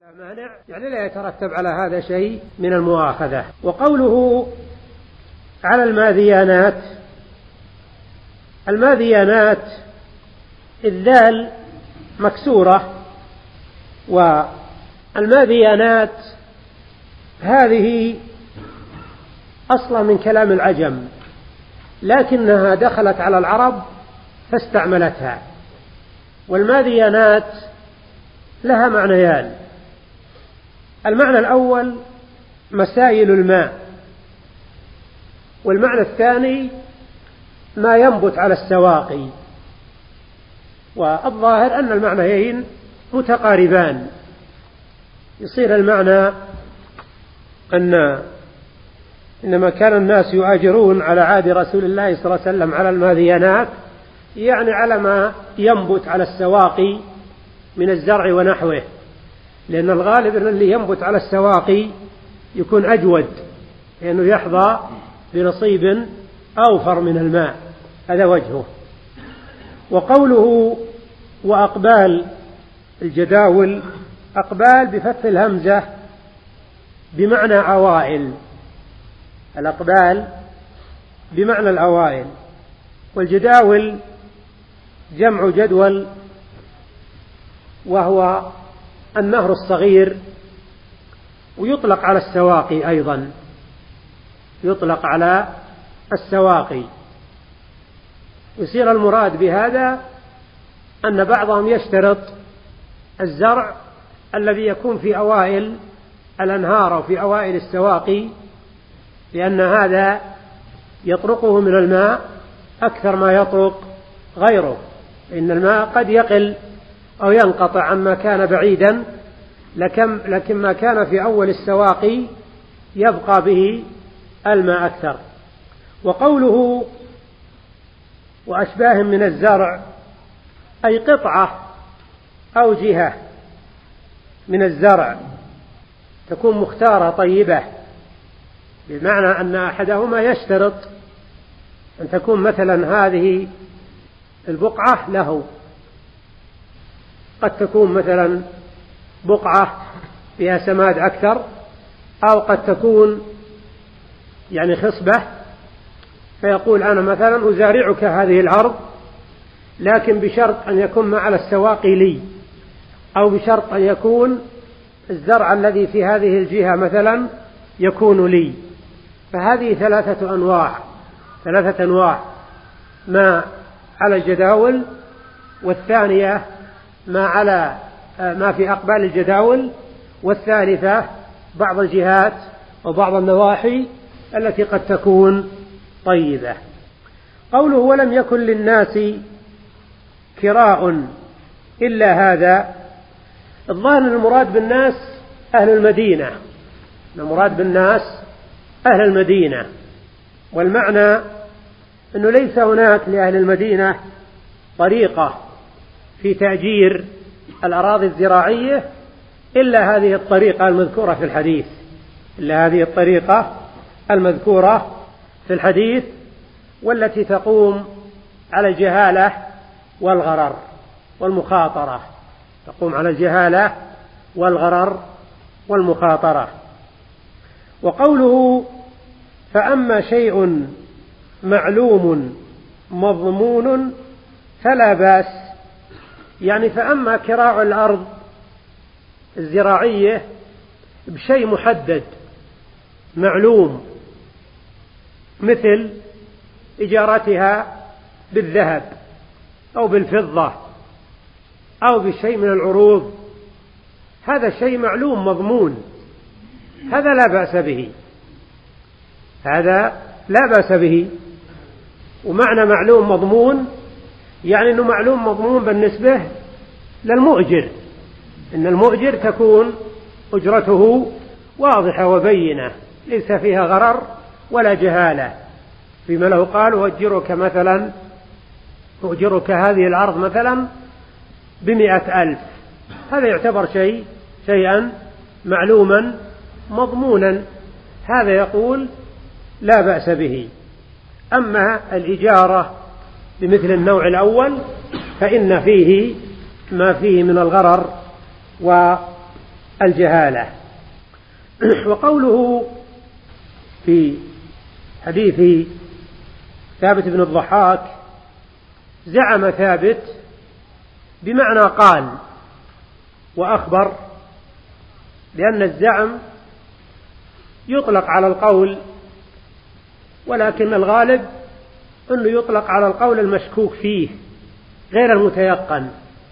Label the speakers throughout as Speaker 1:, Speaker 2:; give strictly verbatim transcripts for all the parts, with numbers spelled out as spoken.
Speaker 1: مانع يعني لا يترتب على هذا شيء من المؤاخذة. وقوله على الماذيانات، الماذيانات الذال مكسورة، والماذيانات هذه أصلا من كلام العجم، لكنها دخلت على العرب فاستعملتها. والماذيانات لها معنيان: المعنى الأول مسائل الماء، والمعنى الثاني ما ينبت على السواقي. والظاهر أن المعنيين متقاربان، يصير المعنى أن إنما كان الناس يؤاجرون على عهد رسول الله صلى الله عليه وسلم على الماذيانات، يعني على ما ينبت على السواقي من الزرع ونحوه، لأن الغالب أن اللي ينبت على السواقي يكون أجود، لأنه يحظى بنصيب أوفر من الماء، هذا وجهه. وقوله وأقبال الجداول، أقبال بفتح الهمزة بمعنى عوائل، الأقبال بمعنى العوائل. والجداول جمع جدول، وهو النهر الصغير، ويطلق على السواقي أيضا، يطلق على السواقي. يصير المراد بهذا أن بعضهم يشترط الزرع الذي يكون في أوائل الأنهار أو في أوائل السواقي، لأن هذا يطرقه من الماء أكثر ما يطرق غيره، إن الماء قد يقل أو ينقطع عما كان بعيدا، لكن ما كان في أول السواقي يبقى به الماء أكثر. وقوله وأشباه من الزرع، أي قطعة أو جهة من الزرع تكون مختارة طيبة، بمعنى أن أحدهما يشترط أن تكون مثلا هذه البقعة له، قد تكون مثلا بقعة فيها سماد أكثر، أو قد تكون يعني خصبة، فيقول أنا مثلا أزارعك هذه الأرض، لكن بشرط أن يكون ما على السواقي لي، أو بشرط أن يكون الزرع الذي في هذه الجهة مثلا يكون لي. فهذه ثلاثة أنواع ثلاثة أنواع ما على الجداول، والثانية ما على ما في أقبال الجداول، والثالثة بعض الجهات وبعض النواحي التي قد تكون طيبة. قوله ولم يكن للناس كراء إلا هذا، الظاهر أن المراد بالناس أهل المدينة، المراد بالناس أهل المدينة، والمعنى أنه ليس هناك لأهل المدينة طريقة في تأجير الأراضي الزراعية إلا هذه الطريقة المذكورة في الحديث، إلا هذه الطريقة المذكورة في الحديث، والتي تقوم على الجهالة والغرر والمخاطرة، تقوم على الجهالة والغرر والمخاطرة. وقوله فأما شيء معلوم مضمون فلا بأس، يعني فأما كراع الأرض الزراعية بشيء محدد معلوم، مثل إجارتها بالذهب أو بالفضة أو بشيء من العروض، هذا شيء معلوم مضمون، هذا لا بأس به، هذا لا بأس به. ومعنى معلوم مضمون يعني أنه معلوم مضمون بالنسبة للمؤجر، إن المؤجر تكون أجرته واضحة وبينة، ليس فيها غرر ولا جهالة، فيما له قال أؤجرك مثلا أؤجرك هذه الأرض مثلا بمئة ألف، هذا يعتبر شيء شيئا معلوما مضمونا، هذا يقول لا بأس به. أما الإجارة بمثل النوع الأول فإن فيه ما فيه من الغرر الجهالة. وقوله في حديث ثابت بن الضحاك زعم ثابت بمعنى قال وأخبر، لأن الزعم يطلق على القول، ولكن الغالب أنه يطلق على القول المشكوك فيه غير المتيقن.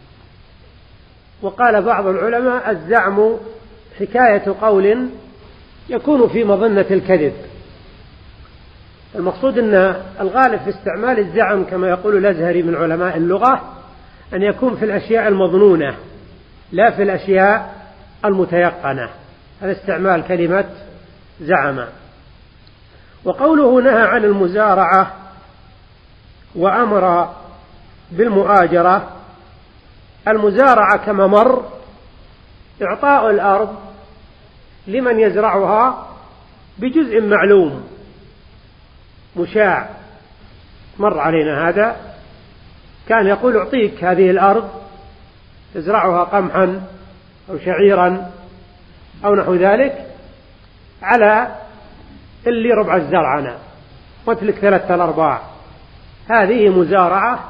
Speaker 1: وقال بعض العلماء الزعم حكاية قول يكون في مظنة الكذب. المقصود أن الغالب في استعمال الزعم كما يقول الأزهري من علماء اللغة أن يكون في الأشياء المظنونة لا في الأشياء المتيقنة، هذا استعمال كلمة زعم. وقوله نهى عن المزارعة وأمر بالمؤاجرة، المزارعة كما مر إعطاء الأرض لمن يزرعها بجزء معلوم مشاع، مر علينا هذا، كان يقول أعطيك هذه الأرض تزرعها قمحا أو شعيرا أو نحو ذلك على اللي ربع الزرع أنا واتلك ثلاثة الأرباع، هذه مزارعة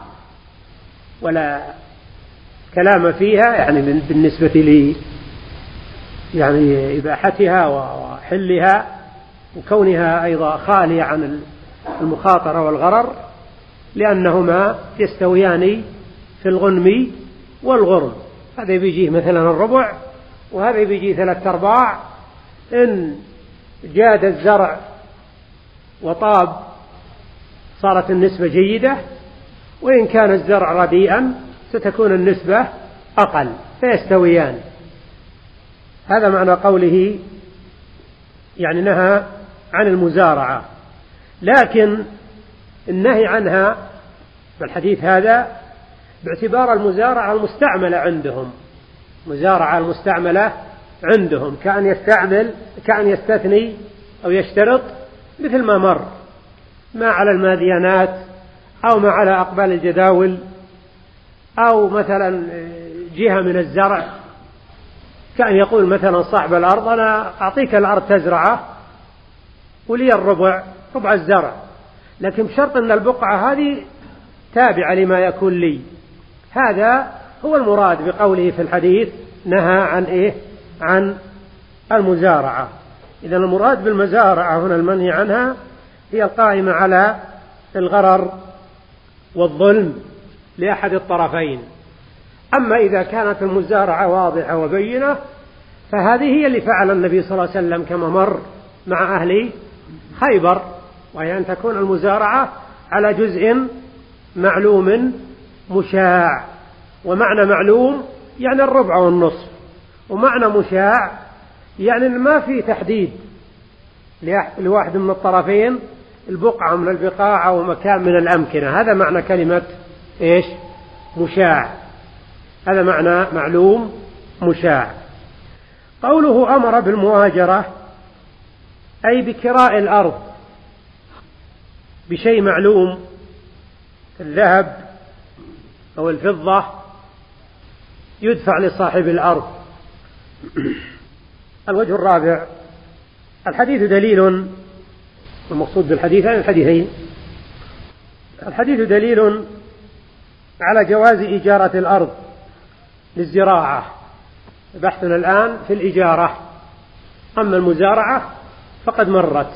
Speaker 1: ولا كلام فيها، يعني بالنسبة لي يعني إباحتها وحلها وكونها أيضا خالية عن المخاطرة والغرر، لأنهما يستويان في الغنم والغرم، هذا بيجيه مثلا الربع وهذا بيجيه ثلاثة أرباع. إن جاد الزرع وطاب صارت النسبة جيدة، وإن كان الزرع رديئا ستكون النسبة أقل، فيستويان. هذا معنى قوله يعني نهى عن المزارعة، لكن النهي عنها بالحديث هذا باعتبار المزارعة المستعملة عندهم، مزارعة المستعملة عندهم كأن يستعمل كأن يستثني أو يشترط مثل ما مر ما على الماديانات أو ما على أقبال الجداول أو مثلا جهة من الزرع، كأن يقول مثلا صاحب الأرض أنا أعطيك الأرض تزرعه ولي الربع ربع الزرع، لكن بشرط أن البقعة هذه تابعة لما يكون لي. هذا هو المراد بقوله في الحديث نهى عن إيه؟ عن المزارعة. إذن المراد بالمزارعة هنا المنهي عنها هي القائمة على الغرر والظلم لأحد الطرفين. أما إذا كانت المزارعة واضحة وبينة فهذه هي اللي فعل النبي صلى الله عليه وسلم كما مر مع أهل خيبر، وهي أن تكون المزارعة على جزء معلوم مشاع. ومعنى معلوم يعني الربع والنصف، ومعنى مشاع يعني ما في تحديد لواحد من الطرفين البقعة من البقاع أو مكان من الأمكنة. هذا معنى كلمة إيش؟ مشاع. هذا معنى معلوم مشاع. قوله أمر بالمؤاجرة أي بكراء الأرض بشيء معلوم الذهب أو الفضة يدفع لصاحب الأرض. الوجه الرابع الحديث دليل، المقصود بالحديث عن الحديثين، الحديث دليل على جواز إجارة الأرض للزراعة. بحثنا الآن في الإجارة، أما المزارعة فقد مرت.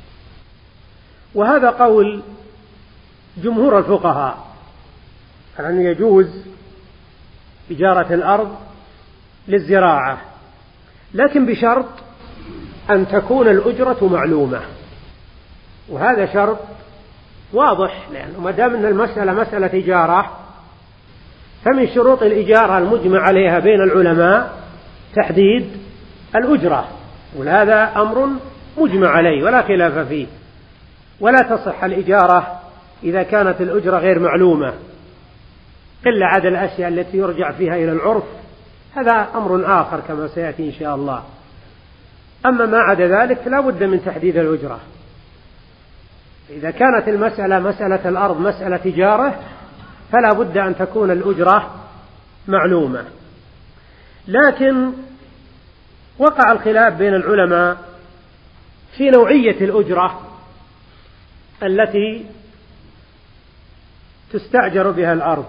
Speaker 1: وهذا قول جمهور الفقهاء أن يجوز إجارة الأرض للزراعة، لكن بشرط أن تكون الأجرة معلومة، وهذا شرط واضح، لأنه ما دام أن المسألة مسألة إجارة فمن شروط الإجارة المجمع عليها بين العلماء تحديد الأجرة، وهذا أمر مجمع عليه ولا خلاف فيه. ولا تصح الإجارة إذا كانت الأجرة غير معلومة إلا عدا الأشياء التي يرجع فيها إلى العرف، هذا أمر آخر كما سيأتي إن شاء الله. أما ما عدا ذلك لا بد من تحديد الأجرة. إذا كانت المسألة مسألة الأرض مسألة تجارة فلا بد أن تكون الأجرة معلومة. لكن وقع الخلاف بين العلماء في نوعية الأجرة التي تستأجر بها الأرض.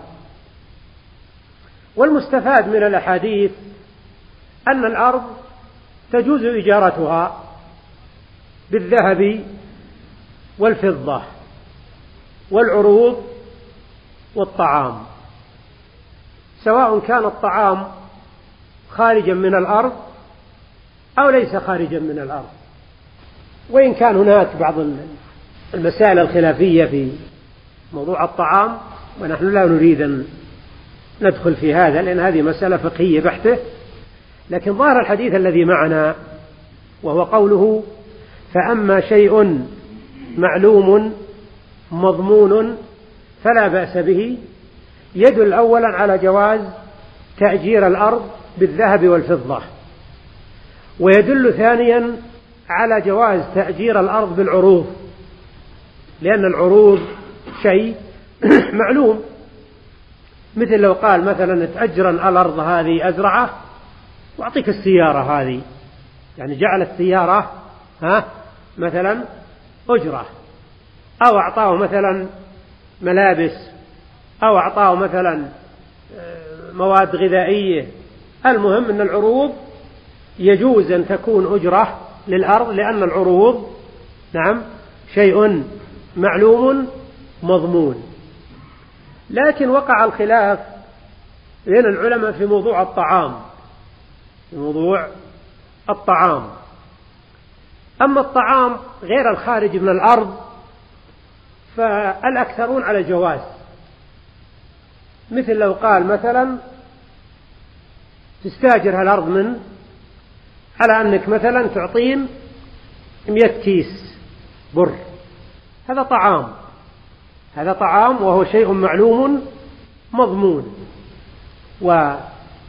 Speaker 1: والمستفاد من الأحاديث أن الأرض تجوز إجارتها بالذهب والفضة والعروض والطعام، سواء كان الطعام خارجا من الأرض أو ليس خارجا من الأرض. وإن كان هناك بعض المسائل الخلافية في موضوع الطعام، ونحن لا نريد أن ندخل في هذا لأن هذه مسألة فقهية بحتة، لكن ظاهر الحديث الذي معنا وهو قوله فأما شيء معلوم مضمون فلا بأس به، يدل أولا على جواز تأجير الأرض بالذهب والفضة، ويدل ثانيا على جواز تأجير الأرض بالعروض، لأن العروض شيء معلوم، مثل لو قال مثلا تأجر الأرض هذه أزرعه وأعطيك السيارة هذه، يعني جعل السيارة ها مثلا أجرة، أو أعطاه مثلا ملابس، أو أعطاه مثلا مواد غذائية. المهم أن العروض يجوز أن تكون أجرة للأرض، لأن العروض نعم شيء معلوم مضمون. لكن وقع الخلاف بين العلماء في موضوع الطعام، في موضوع الطعام. أما الطعام غير الخارج من الأرض فالأكثرون على الجواز، مثل لو قال مثلا تستاجر الأرض من على أنك مثلا تعطين مئة كيس بر، هذا طعام، هذا طعام وهو شيء معلوم مضمون. وهذه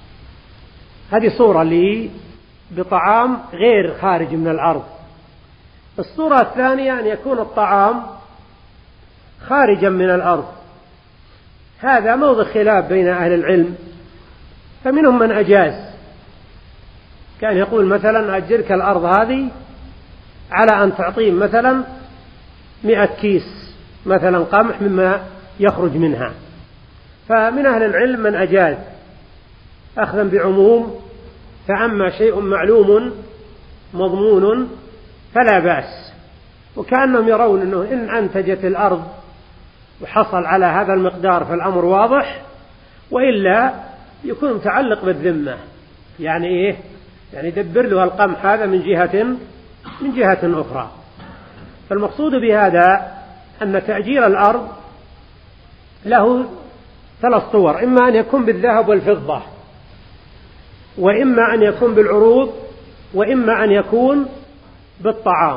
Speaker 1: صورة لي بطعام غير خارج من الأرض. الصورة الثانية أن يكون الطعام خارجا من الأرض، هذا موضع خلاف بين أهل العلم، فمنهم من أجاز، كان يقول مثلا أجرك الأرض هذه على أن تعطيه مثلا مئة كيس مثلا قمح مما يخرج منها. فمن أهل العلم من أجاز أخذا بعموم فأما شيء معلوم مضمون فلا بأس، وكأنهم يرون أنه إن أنتجت الأرض وحصل على هذا المقدار فالأمر واضح، وإلا يكون متعلق بالذمة، يعني إيه؟ يعني دبر له القمح هذا من جهة من جهة أخرى. فالمقصود بهذا أن تأجير الأرض له ثلاث صور، إما أن يكون بالذهب والفضة، وإما أن يكون بالعروض، وإما أن يكون بالطعام.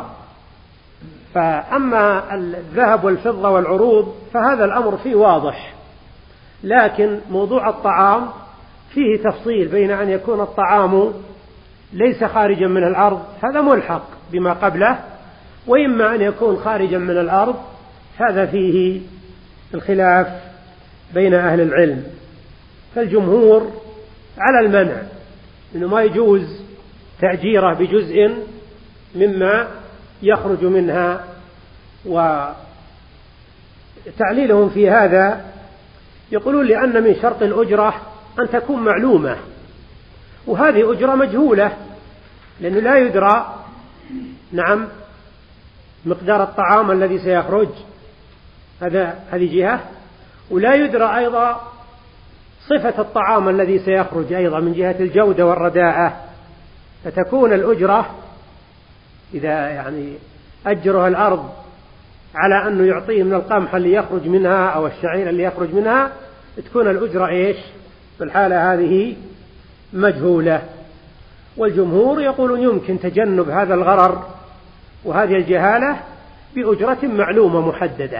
Speaker 1: فأما الذهب والفضة والعروض فهذا الأمر فيه واضح، لكن موضوع الطعام فيه تفصيل بين أن يكون الطعام ليس خارجا من الأرض، هذا ملحق بما قبله، وإما أن يكون خارجا من الأرض، هذا فيه الخلاف بين أهل العلم. فالجمهور على المنع، إنه ما يجوز تأجيره بجزء مما يخرج منها. وتعليلهم في هذا يقولون لأن من شرط الأجرة أن تكون معلومة، وهذه أجرة مجهولة، لأنه لا يدرى نعم مقدار الطعام الذي سيخرج، هذا هذه جهة، ولا يدرى أيضا صفة الطعام الذي سيخرج أيضا من جهة الجودة والرداءة. فتكون الأجرة إذا يعني أجرها الأرض على أنه يعطيه من القمح اللي يخرج منها أو الشعير اللي يخرج منها، تكون الأجرة إيش في الحالة هذه مجهولة. والجمهور يقولون يمكن تجنب هذا الغرر وهذه الجهالة بأجرة معلومة محددة.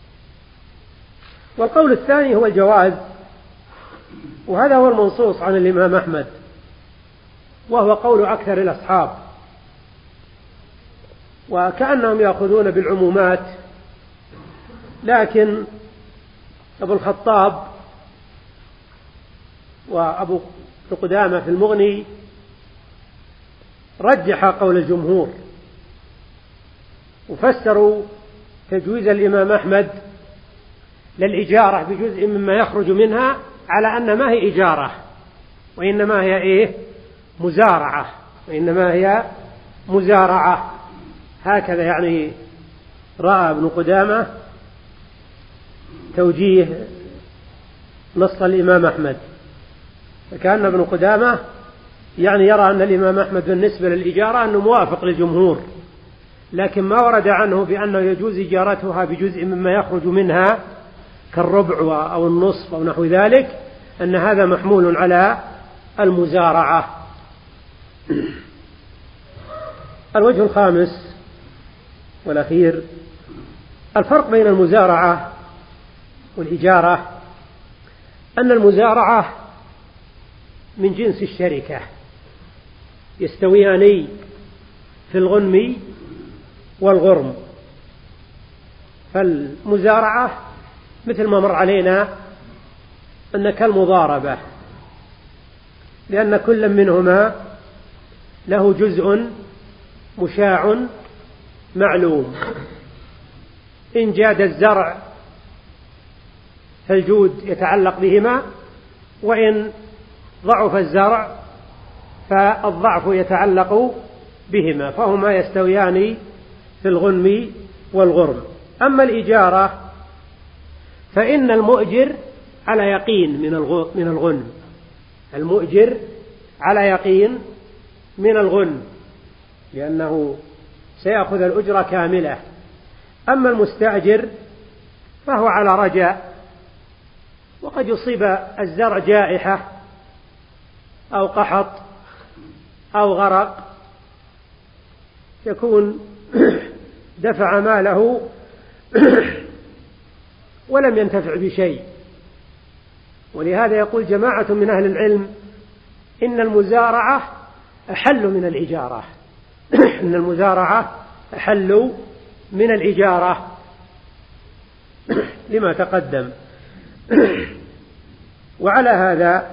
Speaker 1: والقول الثاني هو الجواز، وهذا هو المنصوص عن الإمام أحمد، وهو قول أكثر الأصحاب، وكأنهم يأخذون بالعمومات. لكن أبو الخطاب وأبو قدامة في المغني رجح قول الجمهور وفسروا تجويز الإمام أحمد للإجارة بجزء مما يخرج منها على أن ما هي إجارة وإنما هي إيه؟ مزارعة وإنما هي مزارعة. هكذا يعني رأى ابن قدامة توجيه نص الإمام أحمد. فكان ابن قدامة يعني يرى أن الإمام أحمد بالنسبة للإجارة أنه موافق للجمهور، لكن ما ورد عنه بأنه يجوز إجارتها بجزء مما يخرج منها كالربع أو النصف أو نحو ذلك، أن هذا محمول على المزارعة. الوجه الخامس والأخير الفرق بين المزارعة والإجارة، أن المزارعة من جنس الشركة، يستويان في الغنم والغرم. فالمزارعة مثل ما مر علينا أن كالمضاربة، لأن كل منهما له جزء مشاع معلوم. إن جاد الزرع فالجود يتعلق بهما، وإن ضعف الزرع فالضعف يتعلق بهما، فهما يستويان في الغنم والغرم. أما الإجارة فإن المؤجر على يقين من الغنم، المؤجر على يقين من الغنم لأنه سيأخذ الأجرة كاملة. أما المستأجر فهو على رجاء، وقد يصيب الزرع جائحة أو قحط أو غرق، يكون دفع ماله ولم ينتفع بشيء. ولهذا يقول جماعة من أهل العلم إن المزارعة أحل من الإجارة إن المزارعة أحل من الإجارة لما تقدم. وعلى هذا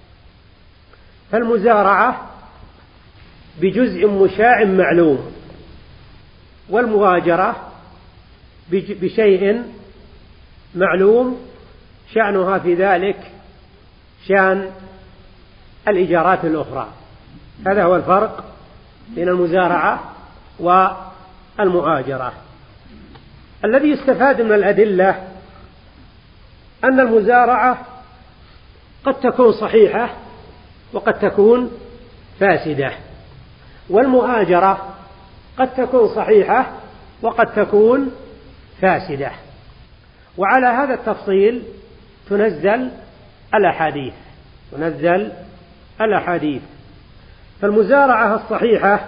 Speaker 1: فالمزارعة بجزء مشاع معلوم، والمهاجرة بشيء معلوم شأنها في ذلك شأن الإجارات الأخرى. هذا هو الفرق بين المزارعة والمؤاجرة. الذي يستفاد من الأدلة أن المزارعة قد تكون صحيحة وقد تكون فاسدة، والمؤاجرة قد تكون صحيحة وقد تكون فاسدة. وعلى هذا التفصيل تنزل الأحاديث تنزل الأحاديث فالمزارعة الصحيحة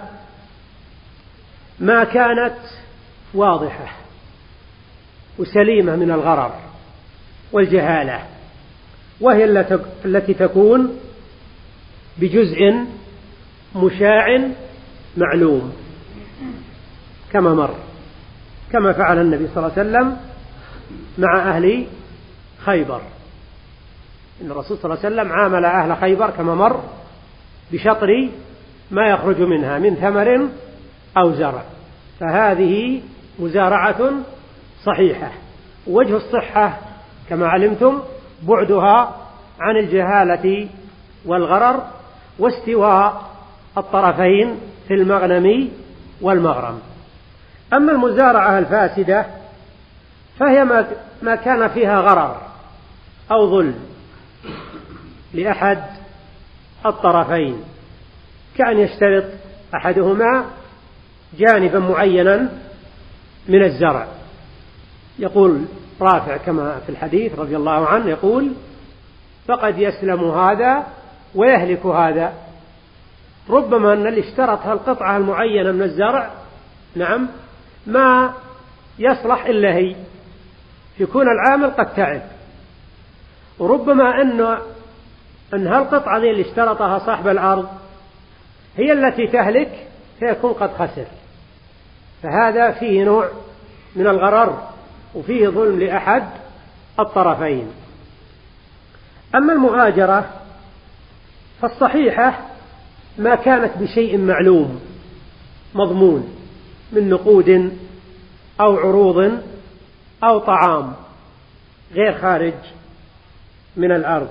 Speaker 1: ما كانت واضحة وسليمة من الغرر والجهالة، وهي التي تكون بجزء مشاع معلوم كما مر، كما فعل النبي صلى الله عليه وسلم مع أهل خيبر. إن الرسول صلى الله عليه وسلم عامل أهل خيبر كما مر بشطر ما يخرج منها من ثمر أو زرع، فهذه مزارعة صحيحة. وجه الصحة كما علمتم بعدها عن الجهالة والغرر واستواء الطرفين في المغنم والمغرم. أما المزارعة الفاسدة فهي ما كان فيها غرر أو ظلم لأحد الطرفين، كأن يشترط أحدهما جانبا معينا من الزرع. يقول رافع كما في الحديث رضي الله عنه، يقول فقد يسلم هذا ويهلك هذا. ربما أن اللي اشترط القطعة المعينة من الزرع نعم ما يصلح إلا هي، يكون العامل قد تعب، وربما أن أن هالقطعة ذي اللي اشترطها صاحب الأرض هي التي تهلك فيكون قد خسر. فهذا فيه نوع من الغرر وفيه ظلم لأحد الطرفين. أما المؤاجرة فالصحيحة ما كانت بشيء معلوم مضمون من نقود أو عروض أو طعام غير خارج من الأرض.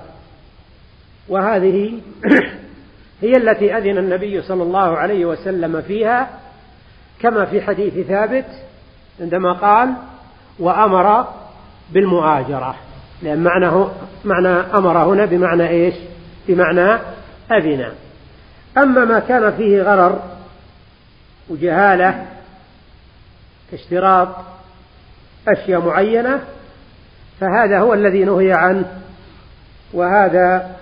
Speaker 1: وهذه هي التي أذن النبي صلى الله عليه وسلم فيها، كما في حديث ثابت عندما قال وأمر بالمؤاجرة، لأن معنى, معنى أمر هنا بمعنى إيش؟ بمعنى أذن. أما ما كان فيه غرر وجهالة كاشتراط أشياء معينة فهذا هو الذي نهي عنه، وهذا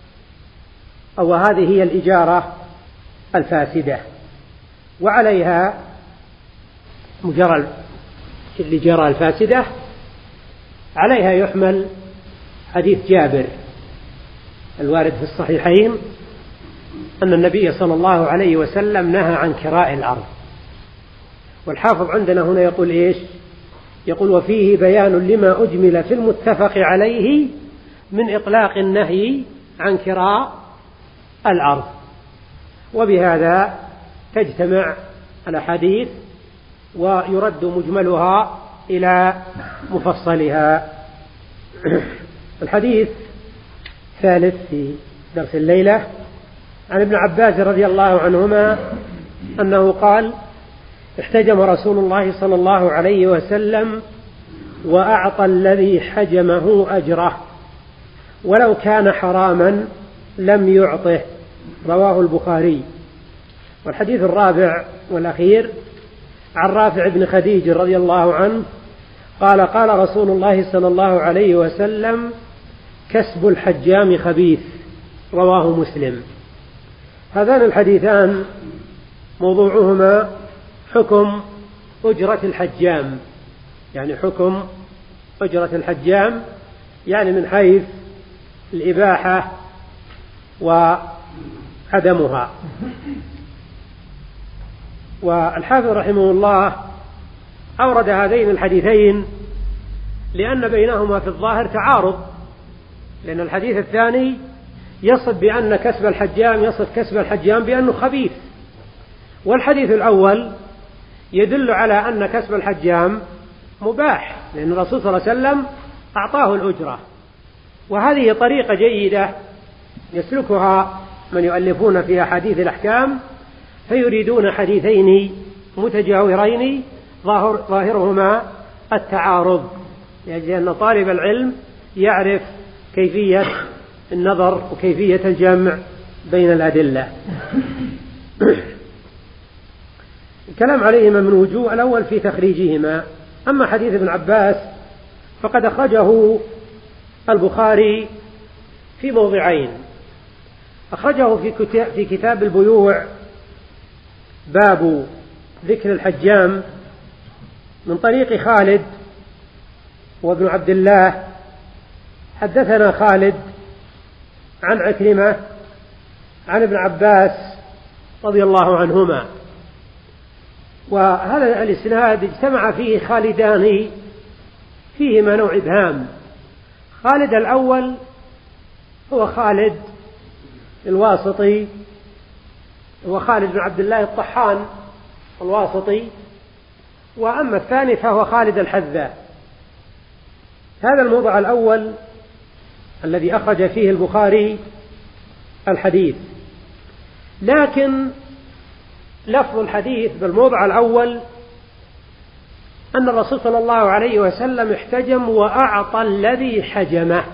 Speaker 1: أو هذه هي الإجارة الفاسدة، وعليها مجرى الإجارة الفاسدة عليها يحمل حديث جابر الوارد في الصحيحين أن النبي صلى الله عليه وسلم نهى عن كراء الأرض. والحافظ عندنا هنا يقول إيش؟ يقول وفيه بيان لما أجمل في المتفق عليه من إطلاق النهي عن كراء الأرض. وبهذا تجتمع الأحاديث ويرد مجملها إلى مفصلها. الحديث الثالث في درس الليلة عن ابن عباس رضي الله عنهما أنه قال احتجم رسول الله صلى الله عليه وسلم وأعطى الذي حجمه أجره ولو كان حراما لم يعطه، رواه البخاري. والحديث الرابع والأخير عن رافع بن خديج رضي الله عنه قال قال رسول الله صلى الله عليه وسلم كسب الحجام خبيث، رواه مسلم. هذان الحديثان موضوعهما حكم أجرة الحجام، يعني حكم أجرة الحجام يعني من حيث الإباحة وعدمها. والحافظ رحمه الله أورد هذين الحديثين لأن بينهما في الظاهر تعارض، لأن الحديث الثاني يصف بأن كسب الحجام يصف كسب الحجام بأنه خبيث، والحديث الأول يدل على أن كسب الحجام مباح، لأن الرسول صلى الله عليه وسلم أعطاه الأجرة. وهذه طريقة جيدة يسلكها من يؤلفون في أحاديث الأحكام فيريدون حديثين متجاورين ظاهر ظاهرهما التعارض، لأن طالب العلم يعرف كيفية النظر وكيفية الجمع بين الأدلة. الكلام عليهما من وجوه. الأول في تخريجهما. أما حديث ابن عباس فقد أخرجه البخاري في موضعين. أخرجه في كتاب البيوع باب ذكر الحجام من طريق خالد وابن عبد الله حدثنا خالد عن عكرمة عن ابن عباس رضي الله عنهما. وهذا الإسناد اجتمع فيه خالدان فيهما نوع إبهام. خالد الأول هو خالد الواسطي، هو خالد بن عبد الله الطحان الواسطي، وأما الثاني فهو خالد الحذاء. هذا الموضع الأول الذي أخرج فيه البخاري الحديث، لكن لفظ الحديث بالموضع الأول أن الرسول صلى الله عليه وسلم احتجم وأعطى الذي حجمه،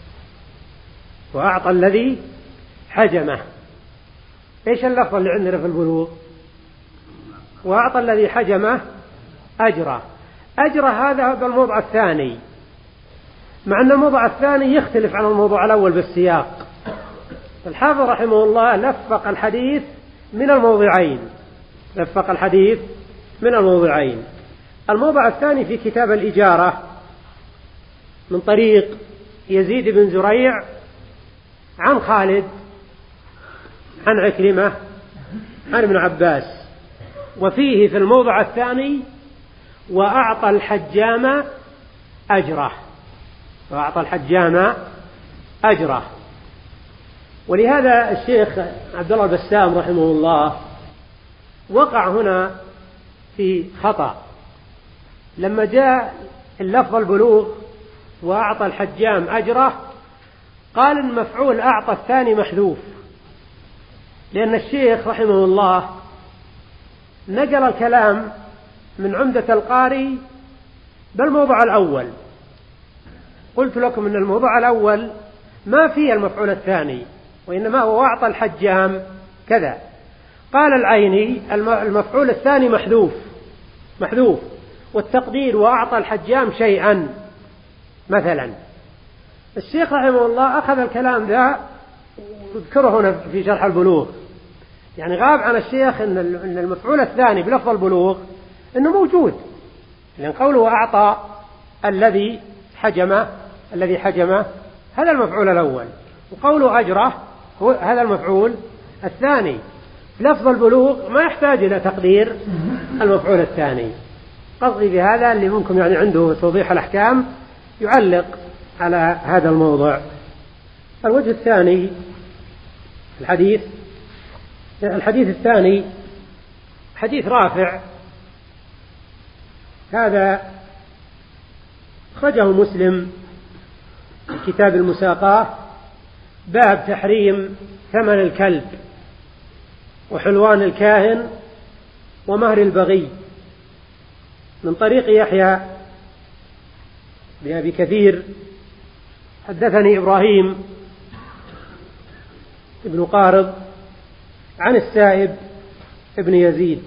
Speaker 1: وأعطى الذي حجمه. إيش اللفظ اللي عندنا في البلوغ؟ وأعطى الذي حجمه أجره. أجره هذا بالموضع الثاني، مع أن الموضع الثاني يختلف عن الموضع الأول بالسياق. الحافظ رحمه الله لفق الحديث من الموضعين، لفق الحديث من الموضعين. الموضع الثاني في كتاب الإجارة من طريق يزيد بن زريع عن خالد عن عكرمة عن ابن عباس، وفيه في الموضع الثاني وأعطى الحجام أجره، وأعطى الحجام أجره. ولهذا الشيخ عبد الله البسام رحمه الله وقع هنا في خطأ لما جاء اللفظ البلوغ وأعطى الحجام أجره، قال إن مفعول أعطى الثاني محذوف، لأن الشيخ رحمه الله نقل الكلام من عمدة القاري بالموضع الأول. قلت لكم أن الموضع الأول ما فيه المفعول الثاني، وإنما هو أعطى الحجام كذا. قال العيني المفعول الثاني محذوف محذوف والتقدير وأعطى الحجام شيئا مثلا. الشيخ رحمه الله أخذ الكلام ذا وذكره هنا في شرح البلوغ، يعني غاب عن الشيخ أن المفعول الثاني بلفظ البلوغ أنه موجود، لأن قوله أعطى الذي حجمه الذي حجمه هذا المفعول الأول، وقوله أجره هو هذا المفعول الثاني. لفظ البلوغ ما يحتاج إلى تقدير المفعول الثاني. قصدي بهذا اللي منكم يعني عنده توضيح الأحكام يعلق على هذا الموضوع. الوجه الثاني الحديث الحديث الثاني حديث رافع، هذا أخرجه مسلم في كتاب المساقاة باب تحريم ثمن الكلب وحلوان الكاهن ومهر البغي، من طريق يحيى بن أبي كثير حدثني إبراهيم ابن قارض عن السائب ابن يزيد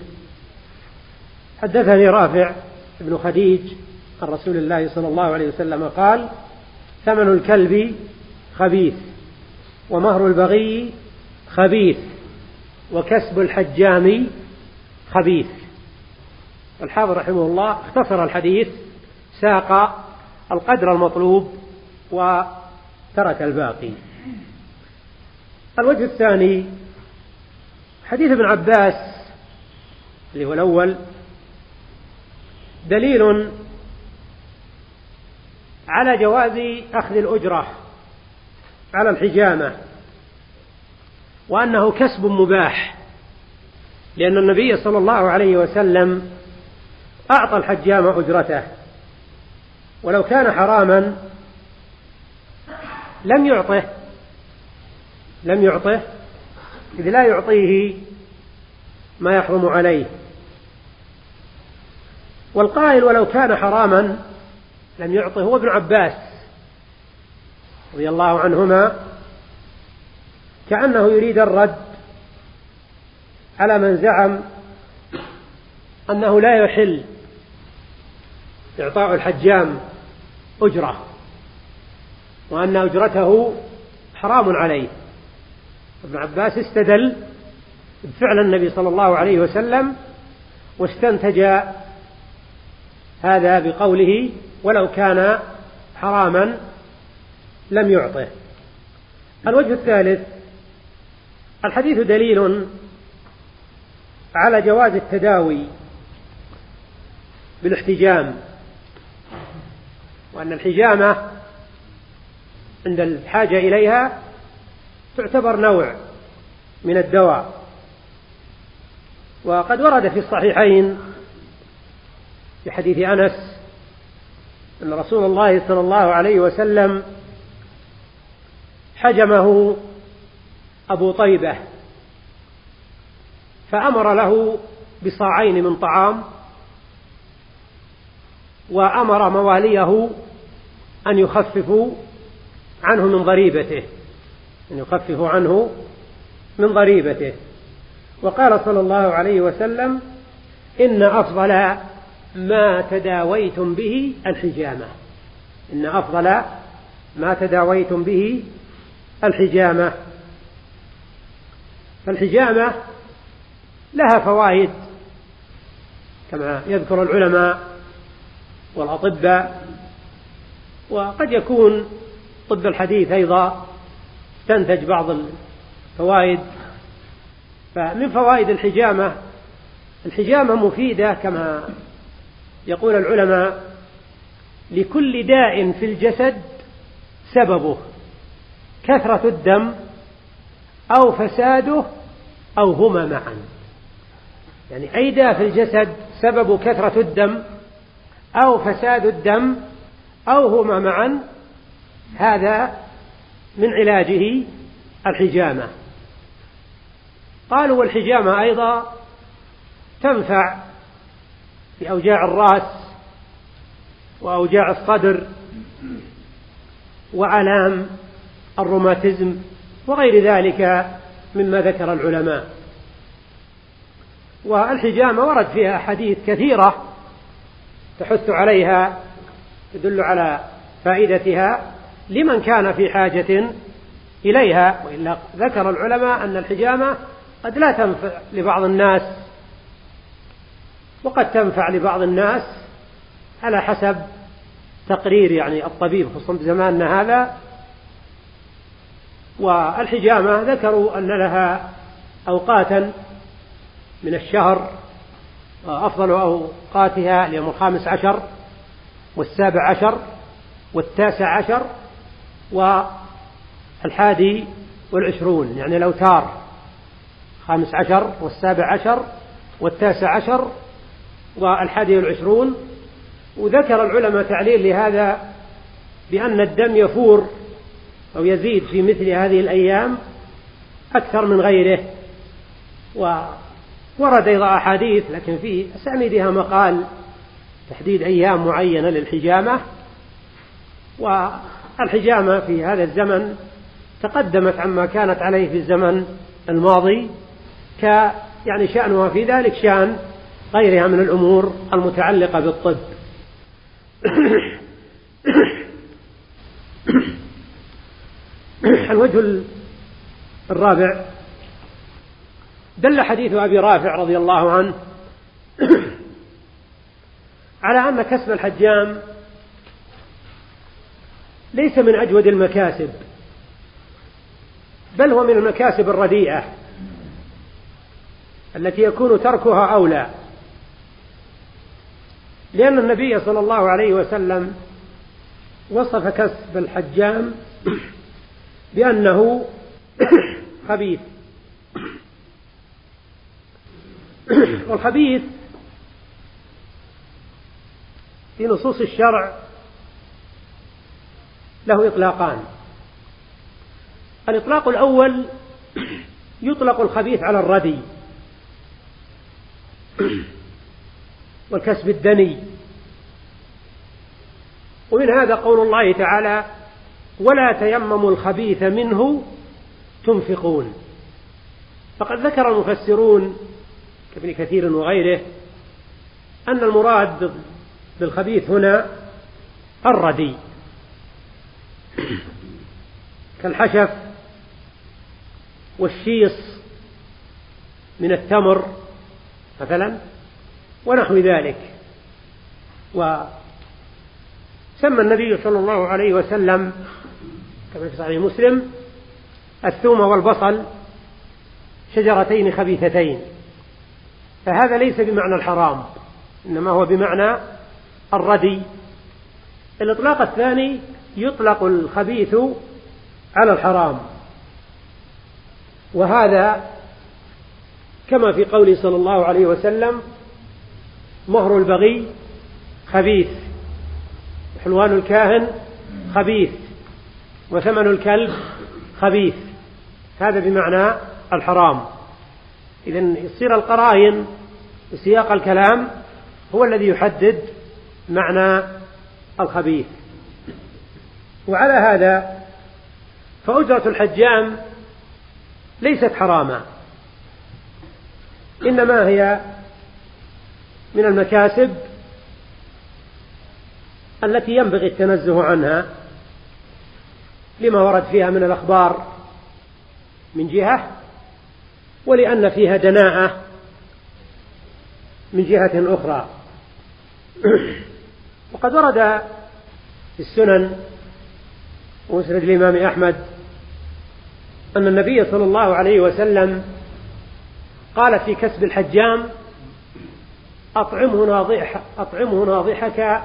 Speaker 1: حدثني رافع ابن خديج عن رسول الله صلى الله عليه وسلم قال: ثمن الكلب خبيث ومهر البغي خبيث وكسب الحجام خبيث. الحافظ رحمه الله اختصر الحديث، ساق القدر المطلوب وترك الباقي. الوجه الثاني حديث ابن عباس اللي هو الأول دليل على جواز أخذ الأجرة على الحجامة، وأنه كسب مباح، لأن النبي صلى الله عليه وسلم أعطى الحجام أجرته، ولو كان حراما لم يعطه لم يعطه إذ لا يعطيه ما يحرم عليه. والقائل ولو كان حراما لم يعطه هو ابن عباس رضي الله عنهما، كأنه يريد الرد على من زعم أنه لا يحل إعطاء الحجام أجرة، وأن أجرته حرام عليه. ابن عباس استدل بفعل النبي صلى الله عليه وسلم واستنتج هذا بقوله ولو كان حراما لم يعطه. الوجه الثالث الحديث دليل على جواز التداوي بالاحتجام، وأن الحجامة عند الحاجة إليها تعتبر نوع من الدواء. وقد ورد في الصحيحين في حديث أنس أن رسول الله صلى الله عليه وسلم حجمه أبو طيبة فأمر له بصاعين من طعام، وأمر مواليه أن يخففوا عنه من ضريبته أن يخففوا عنه من ضريبته. وقال صلى الله عليه وسلم: إن أفضل ما تداويتم به الحجامة إن أفضل ما تداويتم به الحجامة. فالحجامة لها فوائد كما يذكر العلماء والأطباء، وقد يكون طب الحديث أيضا تنتج بعض الفوائد. فمن فوائد الحجامة الحجامة مفيدة كما يقول العلماء لكل داء في الجسد سببه كثرة الدم أو فساده أو هما معا. يعني أي داء في الجسد سبب كثرة الدم أو فساد الدم أو هما معا، هذا من علاجه الحجامة. قالوا والحجامة أيضا تنفع في أوجاع الرأس وأوجاع الصدر وآلام الروماتيزم وغير ذلك مما ذكر العلماء. والحجامة ورد فيها أحاديث كثيرة تحث عليها، تدل على فائدتها لمن كان في حاجة إليها. وإلا ذكر العلماء أن الحجامة قد لا تنفع لبعض الناس وقد تنفع لبعض الناس على حسب تقرير يعني الطبيب، خصوصا بزماننا هذا. والحجامة ذكروا أن لها أوقاتا من الشهر، أفضل أوقاتها اليوم الخامس عشر والسابع عشر والتاسع عشر والحادي والعشرون، يعني الأوتار خامس عشر والسابع عشر والتاسع عشر والحادي والعشرون. وذكر العلماء تعليل لهذا بأن الدم يفور أو يزيد في مثل هذه الأيام أكثر من غيره. وورد أيضا أحاديث لكن في أسانيدها مقال تحديد أيام معينة للحجامة. والحجامة في هذا الزمن تقدمت عما كانت عليه في الزمن الماضي، ك يعني شأنها في ذلك شأن غيرها من الأمور المتعلقة بالطب. الوجه الرابع دل حديث أبي رافع رضي الله عنه على أن كسب الحجام ليس من أجود المكاسب، بل هو من المكاسب الرديئة التي يكون تركها أولى، لأن النبي صلى الله عليه وسلم وصف كسب الحجام بأنه خبيث. والخبيث في نصوص الشرع له إطلاقان. الإطلاق الأول يطلق الخبيث على الردي والكسب الدني، ومن هذا قول الله تعالى ولا تيمموا الخبيث منه تنفقون. فقد ذكر المفسرون كابن كثير وغيره أن المراد بالخبيث هنا الردي كالحشف والشيص من التمر مثلا ونحو ذلك. وسمى النبي صلى الله عليه وسلم كما في صحيح مسلم الثوم والبصل شجرتين خبيثتين، فهذا ليس بمعنى الحرام، إنما هو بمعنى الردي. الإطلاق الثاني يطلق الخبيث على الحرام، وهذا كما في قوله صلى الله عليه وسلم مهر البغي خبيث، حلوان الكاهن خبيث، وثمن الكلب خبيث، هذا بمعنى الحرام. إذن يصير القرائن بسياق الكلام هو الذي يحدد معنى الخبيث. وعلى هذا فأجرة الحجام ليست حراما، إنما هي من المكاسب التي ينبغي التنزه عنها لما ورد فيها من الأخبار من جهة، ولأن فيها دناءة من جهة أخرى. وقد ورد في السنن ومسند الإمام أحمد أن النبي صلى الله عليه وسلم قال في كسب الحجام أطعمه ناضح أطعمه ناضحك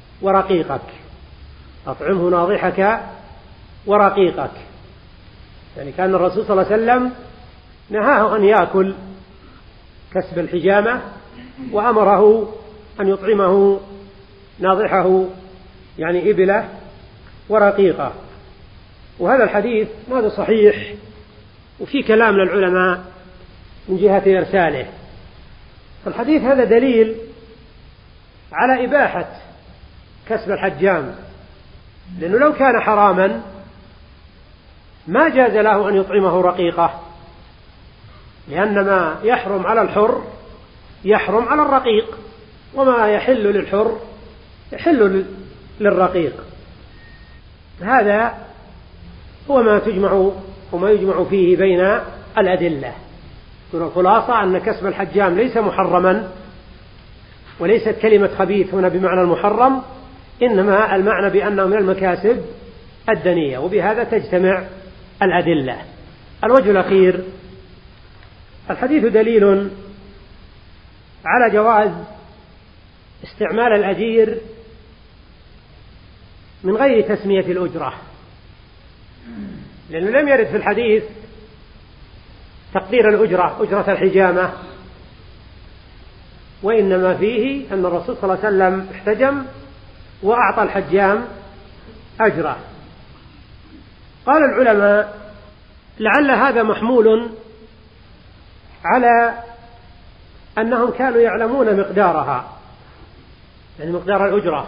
Speaker 1: ورقيقك أطعمه ناضحك ورقيقك يعني كان الرسول صلى الله عليه وسلم نهاه أن يأكل كسب الحجامة، وأمره أن يطعمه ناضحه يعني إبله ورقيقه. وهذا الحديث هذا صحيح، وفي كلام للعلماء من جهة إرساله. فالحديث هذا دليل على إباحة كسب الحجام، لأنه لو كان حراما ما جاز له أن يطعمه رقيقه، لأن ما يحرم على الحر يحرم على الرقيق، وما يحل للحر يحل للرقيق. هذا هو ما تجمع وما يجمع فيه بين الأدلة. الخلاصة أن كسب الحجام ليس محرما، وليست كلمة خبيث هنا بمعنى المحرم، إنما المعنى بأنه من المكاسب الدنية، وبهذا تجتمع الأدلة. الوجه الأخير: الحديث دليل على جواز استعمال الأجير من غير تسمية الأجرة، لأنه لم يرد في الحديث تقدير الأجرة أجرة الحجامة، وإنما فيه أن الرسول صلى الله عليه وسلم احتجم وأعطى الحجام أجره. قال العلماء: لعل هذا محمول على أنهم كانوا يعلمون مقدارها، يعني مقدار الأجرة.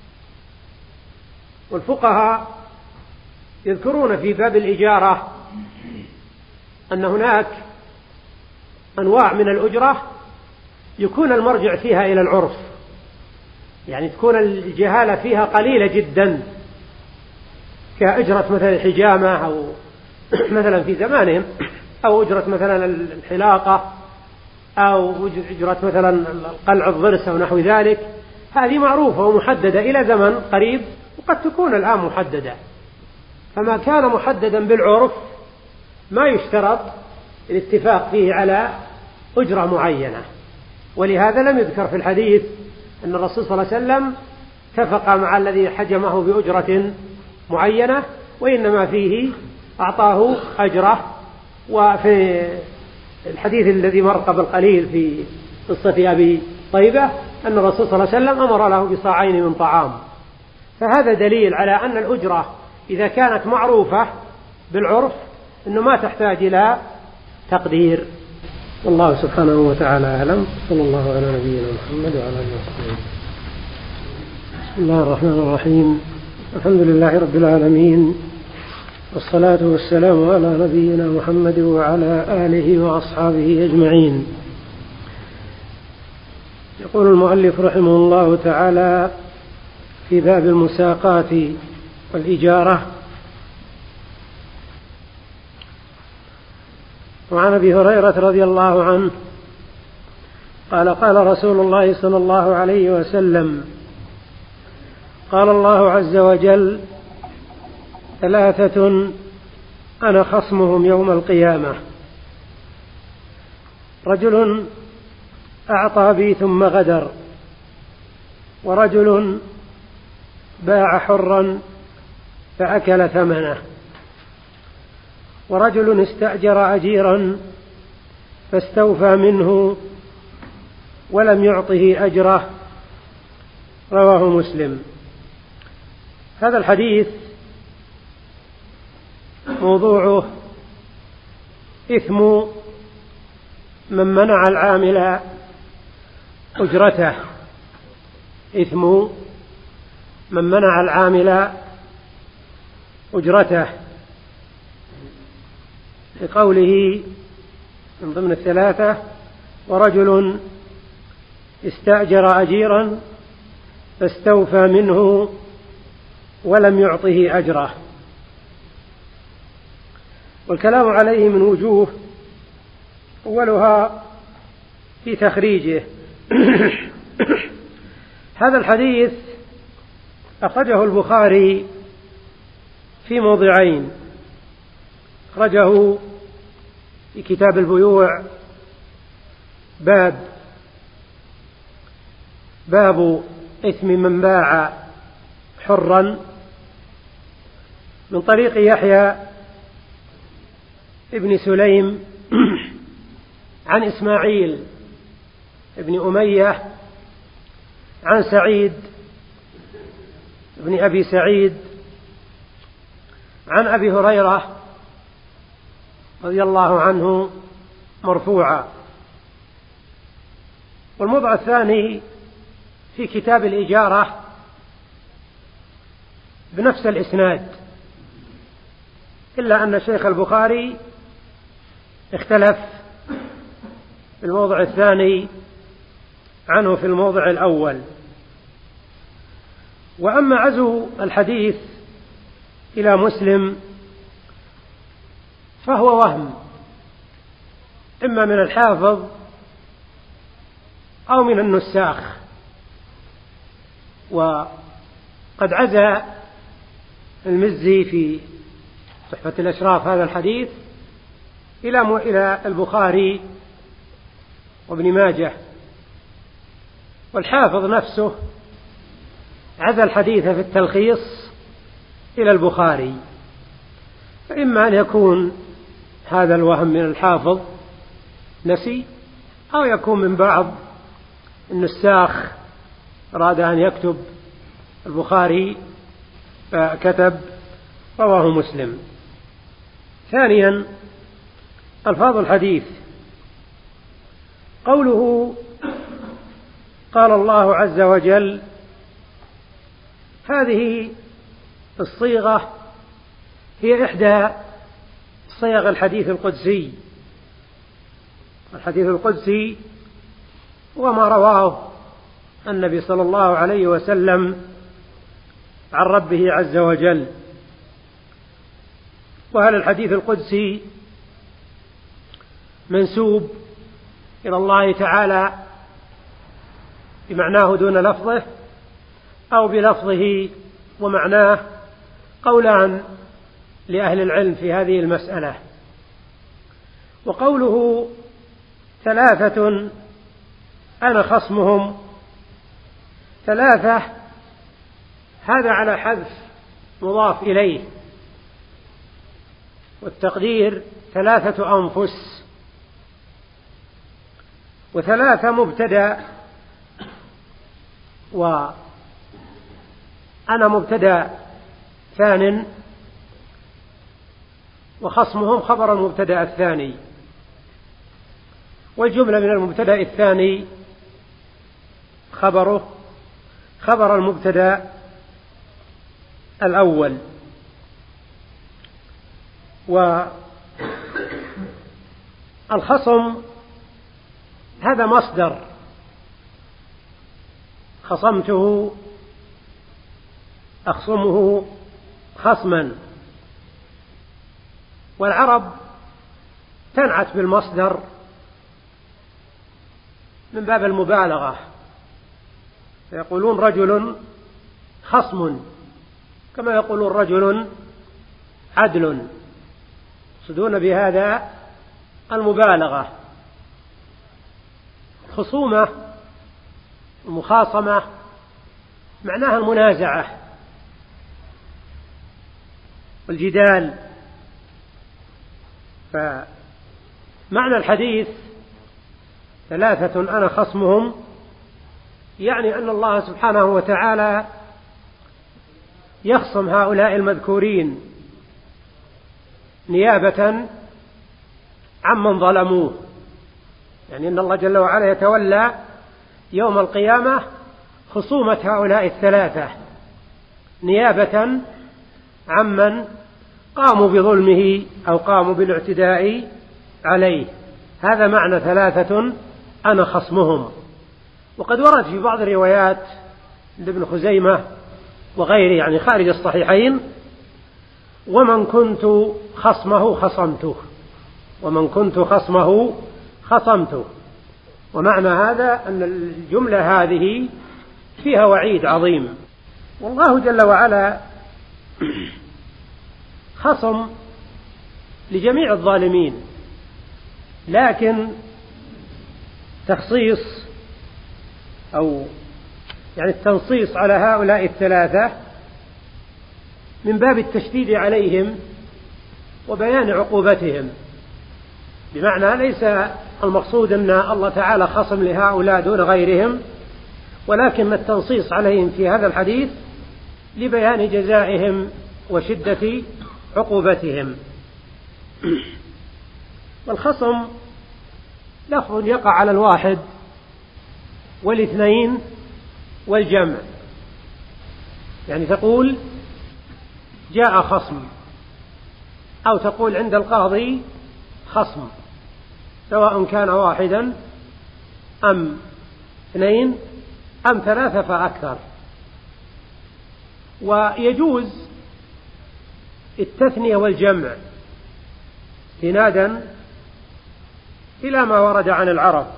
Speaker 1: والفقهاء يذكرون في باب الإجارة أن هناك أنواع من الأجرة يكون المرجع فيها إلى العرف، يعني تكون الجهالة فيها قليلة جدا، كأجرة مثلا الحجامة، أو مثلا في زمانهم، أو أجرة مثلا الحلاقة، أو أجرة مثلا قلع الضرس أو نحو ذلك. هذه معروفة ومحددة إلى زمن قريب، وقد تكون الآن محددة. فما كان محددا بالعرف ما يشترط الاتفاق فيه على أجرة معينة. ولهذا لم يذكر في الحديث أن الرسول صلى الله عليه وسلم اتفق مع الذي حجمه بأجرة معينة، وإنما فيه أعطاه أجره. وفي الحديث الذي مر قبل قليل في قصة أبي طيبة أن الرسول صلى الله عليه وسلم أمر له بصاعين من طعام. فهذا دليل على أن الأجرة إذا كانت معروفة بالعرف أنه ما تحتاج إلى تقدير. والله سبحانه وتعالى أعلم. صلى الله على نبينا محمد وعلى آله وصحبه. بسم الله الرحمن الرحيم. الحمد لله رب العالمين، والصلاة والسلام على نبينا محمد وعلى آله وأصحابه أجمعين. يقول المؤلف رحمه الله تعالى في باب المساقات والإجارة: وعن أبي هريرة رضي الله عنه قال: قال رسول الله صلى الله عليه وسلم: قال الله عز وجل: ثلاثة أنا خصمهم يوم القيامة: رجل أعطى بي ثم غدر، ورجل باع حرا فأكل ثمنه، ورجل استأجر أجيرا فاستوفى منه ولم يعطه أجره. رواه مسلم. هذا الحديث موضوعه إثم من منع العامل أجرته، إثم من منع العامل أجرته، لقوله من ضمن الثلاثة: ورجل استأجر أجيرا فاستوفى منه ولم يعطه أجره. والكلام عليه من وجوه، أولها في تخريجه. هذا الحديث أخرجه البخاري في موضعين: أخرجه في كتاب البيوع باب باب إثم من باع حرا من طريق يحيى ابن سليم عن إسماعيل ابن أمية عن سعيد ابن أبي سعيد عن أبي هريرة رضي الله عنه مرفوعا. والموضع الثاني في كتاب الإجارة بنفس الإسناد، إلا أن شيخ البخاري اختلف في الموضع الثاني عنه في الموضع الأول. وأما عزو الحديث إلى مسلم فهو وهم، إما من الحافظ أو من النساخ. وقد عزى المزي في تحفة الأشراف هذا الحديث إلى إلى البخاري وابن ماجه، والحافظ نفسه عزى الحديث في التلخيص إلى البخاري. فإما أن يكون هذا الوهم من الحافظ نسي، أو يكون من بعض النساخ أراد أن يكتب البخاري فكتب رواه مسلم. ثانيا ألفاظ الحديث، قوله قال الله عز وجل، هذه الصيغة هي إحدى صيغ الحديث القدسي. الحديث القدسي هو ما رواه النبي صلى الله عليه وسلم عن ربه عز وجل. وهل الحديث القدسي منسوب إلى الله تعالى بمعناه دون لفظه، أو بلفظه ومعناه؟ قولان لأهل العلم في هذه المسألة. وقوله ثلاثة أنا خصمهم، ثلاثة هذا على حذف مضاف إليه، والتقدير ثلاثة أنفس. وثلاثة مبتدأ، وأنا مبتدأ ثان، وخصمهم خبر المبتدأ الثاني. والجملة من المبتدأ الثاني خبره خبر المبتدأ الأول. والخصم هذا مصدر، خصمته أخصمه خصما. والعرب تنعت بالمصدر من باب المبالغة، فيقولون رجل خصم كما يقولون رجل عدل، يقصدون بهذا المبالغة. خصومة ومخاصمة معناها المنازعة والجدال. فمعنى الحديث ثلاثة أنا خصمهم يعني أن الله سبحانه وتعالى يخصم هؤلاء المذكورين نيابة عمن ظلموه، يعني أن الله جل وعلا يتولى يوم القيامة خصومة هؤلاء الثلاثة نيابة عمن قاموا بظلمه أو قاموا بالاعتداء عليه. هذا معنى ثلاثة أنا خصمهم. وقد ورد في بعض الروايات لابن خزيمة وغيره يعني خارج الصحيحين ومن كنت خصمه خصمته، ومن كنت خصمه خصمته. ومعنى هذا أن الجملة هذه فيها وعيد عظيم. والله جل وعلا خصم لجميع الظالمين، لكن تخصيص أو يعني التنصيص على هؤلاء الثلاثة من باب التشديد عليهم وبيان عقوبتهم. بمعنى ليس المقصود أن الله تعالى خصم لهؤلاء دون غيرهم، ولكن التنصيص عليهم في هذا الحديث لبيان جزائهم وشدة عقوبتهم. والخصم لفظ يقع على الواحد والاثنين والجمع، يعني تقول جاء خصم، أو تقول عند القاضي خصم، سواء كان واحدا أم اثنين أم ثلاثة فأكثر. ويجوز التثنية والجمع استنادا إلى ما ورد عن العرب.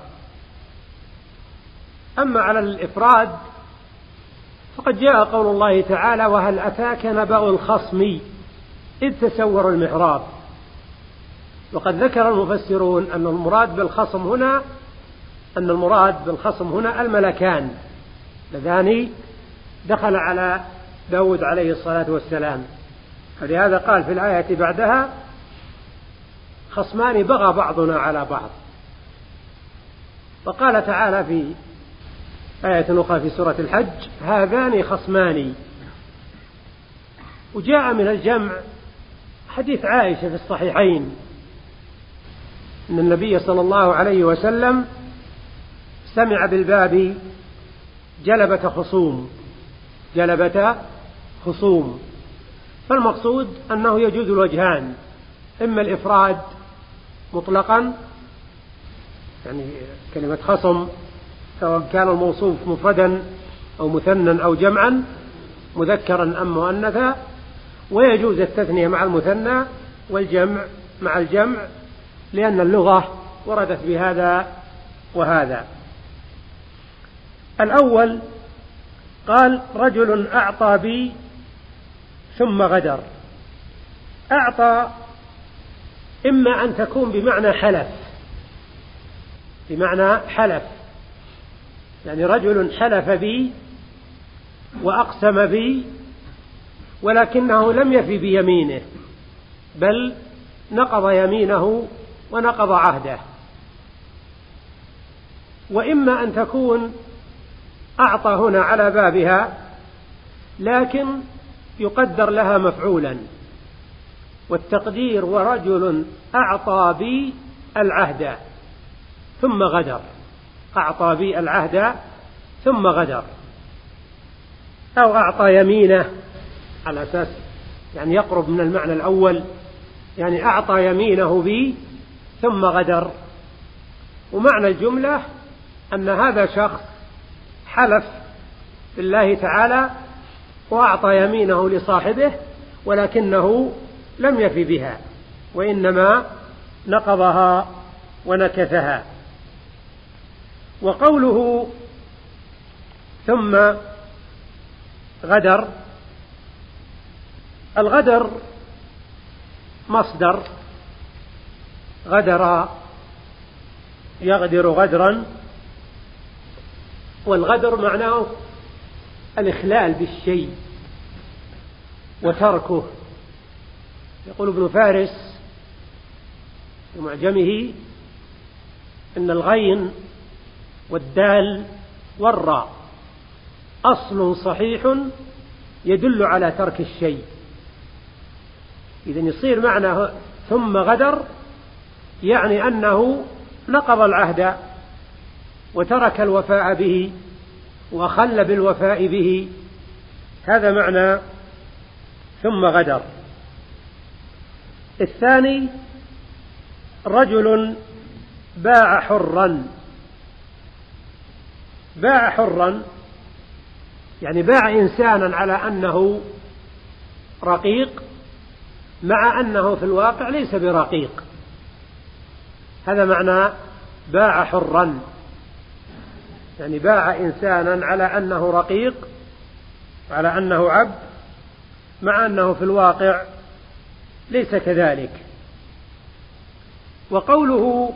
Speaker 1: أما على الإفراد فقد جاء قول الله تعالى: وهل أتاك نبأ الخصم إذ تسوروا المحراب. وقد ذكر المفسرون أن المراد بالخصم هنا أن المراد بالخصم هنا الملكان اللذان دخل على داود عليه الصلاة والسلام، فلهذا قال في الآية بعدها: خصمان بغى بعضنا على بعض. وقال تعالى في آية أخرى في سورة الحج: هذان خصمان. وجاء من الجمع حديث عائشة في الصحيحين أن النبي صلى الله عليه وسلم سمع بالباب جلبة خصوم جلبة خصوم فالمقصود أنه يجوز الوجهان: إما الإفراد مطلقا، يعني كلمة خصم سواء كان الموصوف مفردا أو مثنى أو جمعا مذكرا أم مؤنثا، ويجوز التثنية مع المثنى والجمع مع الجمع، لأن اللغة وردت بهذا وهذا. الأول قال: رجل أعطى بي ثم غدر. أعطى إما أن تكون بمعنى حلف، بمعنى حلف، يعني رجل حلف بي وأقسم بي ولكنه لم يفي بيمينه، بل نقض يمينه ونقض عهده. وإما أن تكون أعطى هنا على بابها لكن يقدر لها مفعولا، والتقدير: ورجل أعطى بي العهد ثم غدر. أعطى بي العهد ثم غدر، أو أعطى يمينه على أساس يعني يقرب من المعنى الأول، يعني أعطى يمينه بي ثم غدر. ومعنى الجملة أن هذا شخص حلف بالله تعالى وأعطى يمينه لصاحبه ولكنه لم يف بها، وإنما نقضها ونكثها. وقوله ثم غدر، الغدر مصدر غدر يغدر غدرا، والغدر معناه الإخلال بالشيء وتركه. يقول ابن فارس في معجمه: إن الغين والدال والراء أصل صحيح يدل على ترك الشيء. إذن يصير معنى ثم غدر يعني أنه نقض العهد وترك الوفاء به وأخل بالوفاء به، هذا معنى ثم غدر. الثاني: رجل باع حرا. باع حرا يعني باع إنسانا على أنه رقيق مع أنه في الواقع ليس برقيق، هذا معنى باع حرا، يعني باع إنسانا على أنه رقيق على أنه عبد مع أنه في الواقع ليس كذلك. وقوله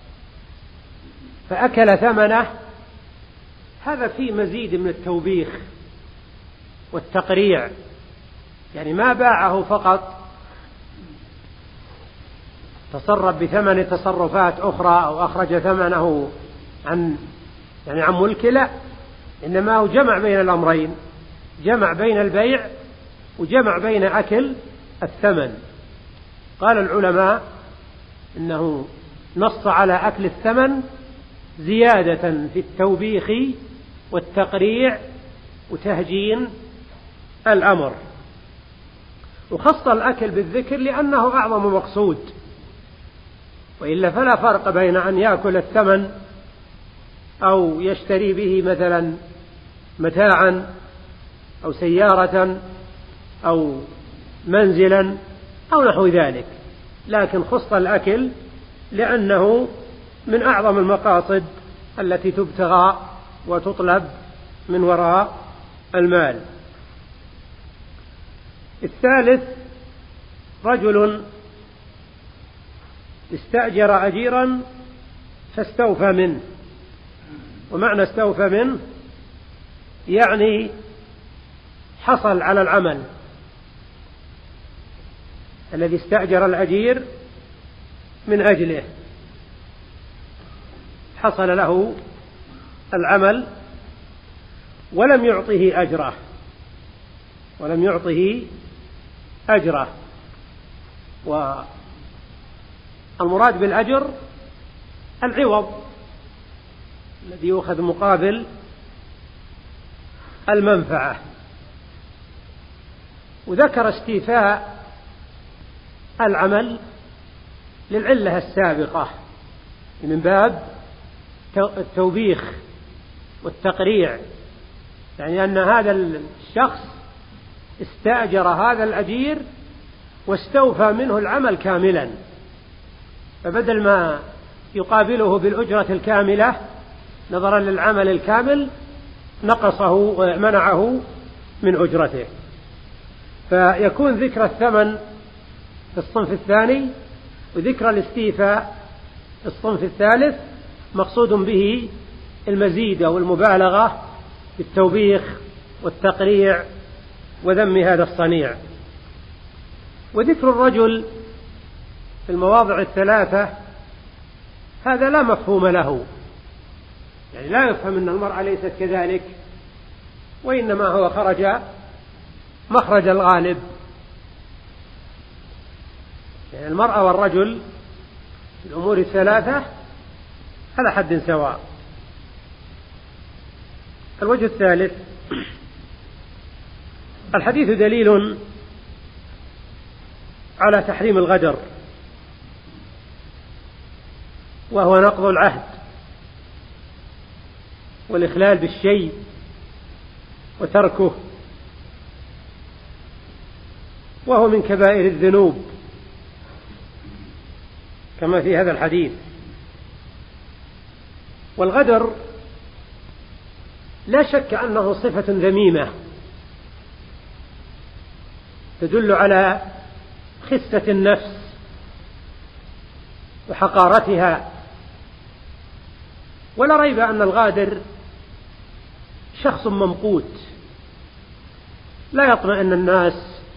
Speaker 1: فأكل ثمنه، هذا فيه مزيد من التوبيخ والتقريع، يعني ما باعه فقط تصرف بثمن تصرفات أخرى أو أخرج ثمنه عن يعني عن ملك، لا، إنما هو جمع بين الأمرين، جمع بين البيع وجمع بين أكل الثمن. قال العلماء إنه نص على أكل الثمن زيادة في التوبيخ والتقريع وتهجين الأمر، وخص الأكل بالذكر لأنه أعظم مقصود، وإلا فلا فرق بين أن يأكل الثمن أو يشتري به مثلا متاعا أو سيارة أو منزلا أو نحو ذلك، لكن خص الأكل لأنه من أعظم المقاصد التي تبتغى وتطلب من وراء المال. الثالث رجل استأجر أجيرا فاستوفى منه، ومعنى استوفى منه يعني حصل على العمل الذي استأجر الأجير من أجله، حصل له العمل ولم يعطه أجره ولم يعطه أجره والمراد بالأجر العوض الذي يؤخذ مقابل المنفعة. وذكر استيفاء العمل للعلة السابقة من باب التوبيخ والتقريع، يعني أن هذا الشخص استأجر هذا الأجير واستوفى منه العمل كاملا، فبدل ما يقابله بالأجرة الكاملة نظرا للعمل الكامل نقصه ومنعه من أجرته. فيكون ذكر الثمن في الصنف الثاني وذكر الاستيفاء في الصنف الثالث مقصود به المزيد والمبالغة في التوبيخ والتقريع وذم هذا الصنيع. وذكر الرجل في المواضع الثلاثة هذا لا مفهوم له، يعني لا يفهم أن المرأة ليست كذلك، وإنما هو خرج مخرج الغالب، يعني المرأة والرجل في الأمور الثلاثة على حد سواء. الوجه الثالث الحديث دليل على تحريم الغدر، وهو نقض العهد والإخلال بالشيء وتركه، وهو من كبائر الذنوب كما في هذا الحديث. والغدر لا شك أنه صفة ذميمة تدل على خسة النفس وحقارتها، ولا ريب أن الغادر شخص ممقوت لا يطمئن الناس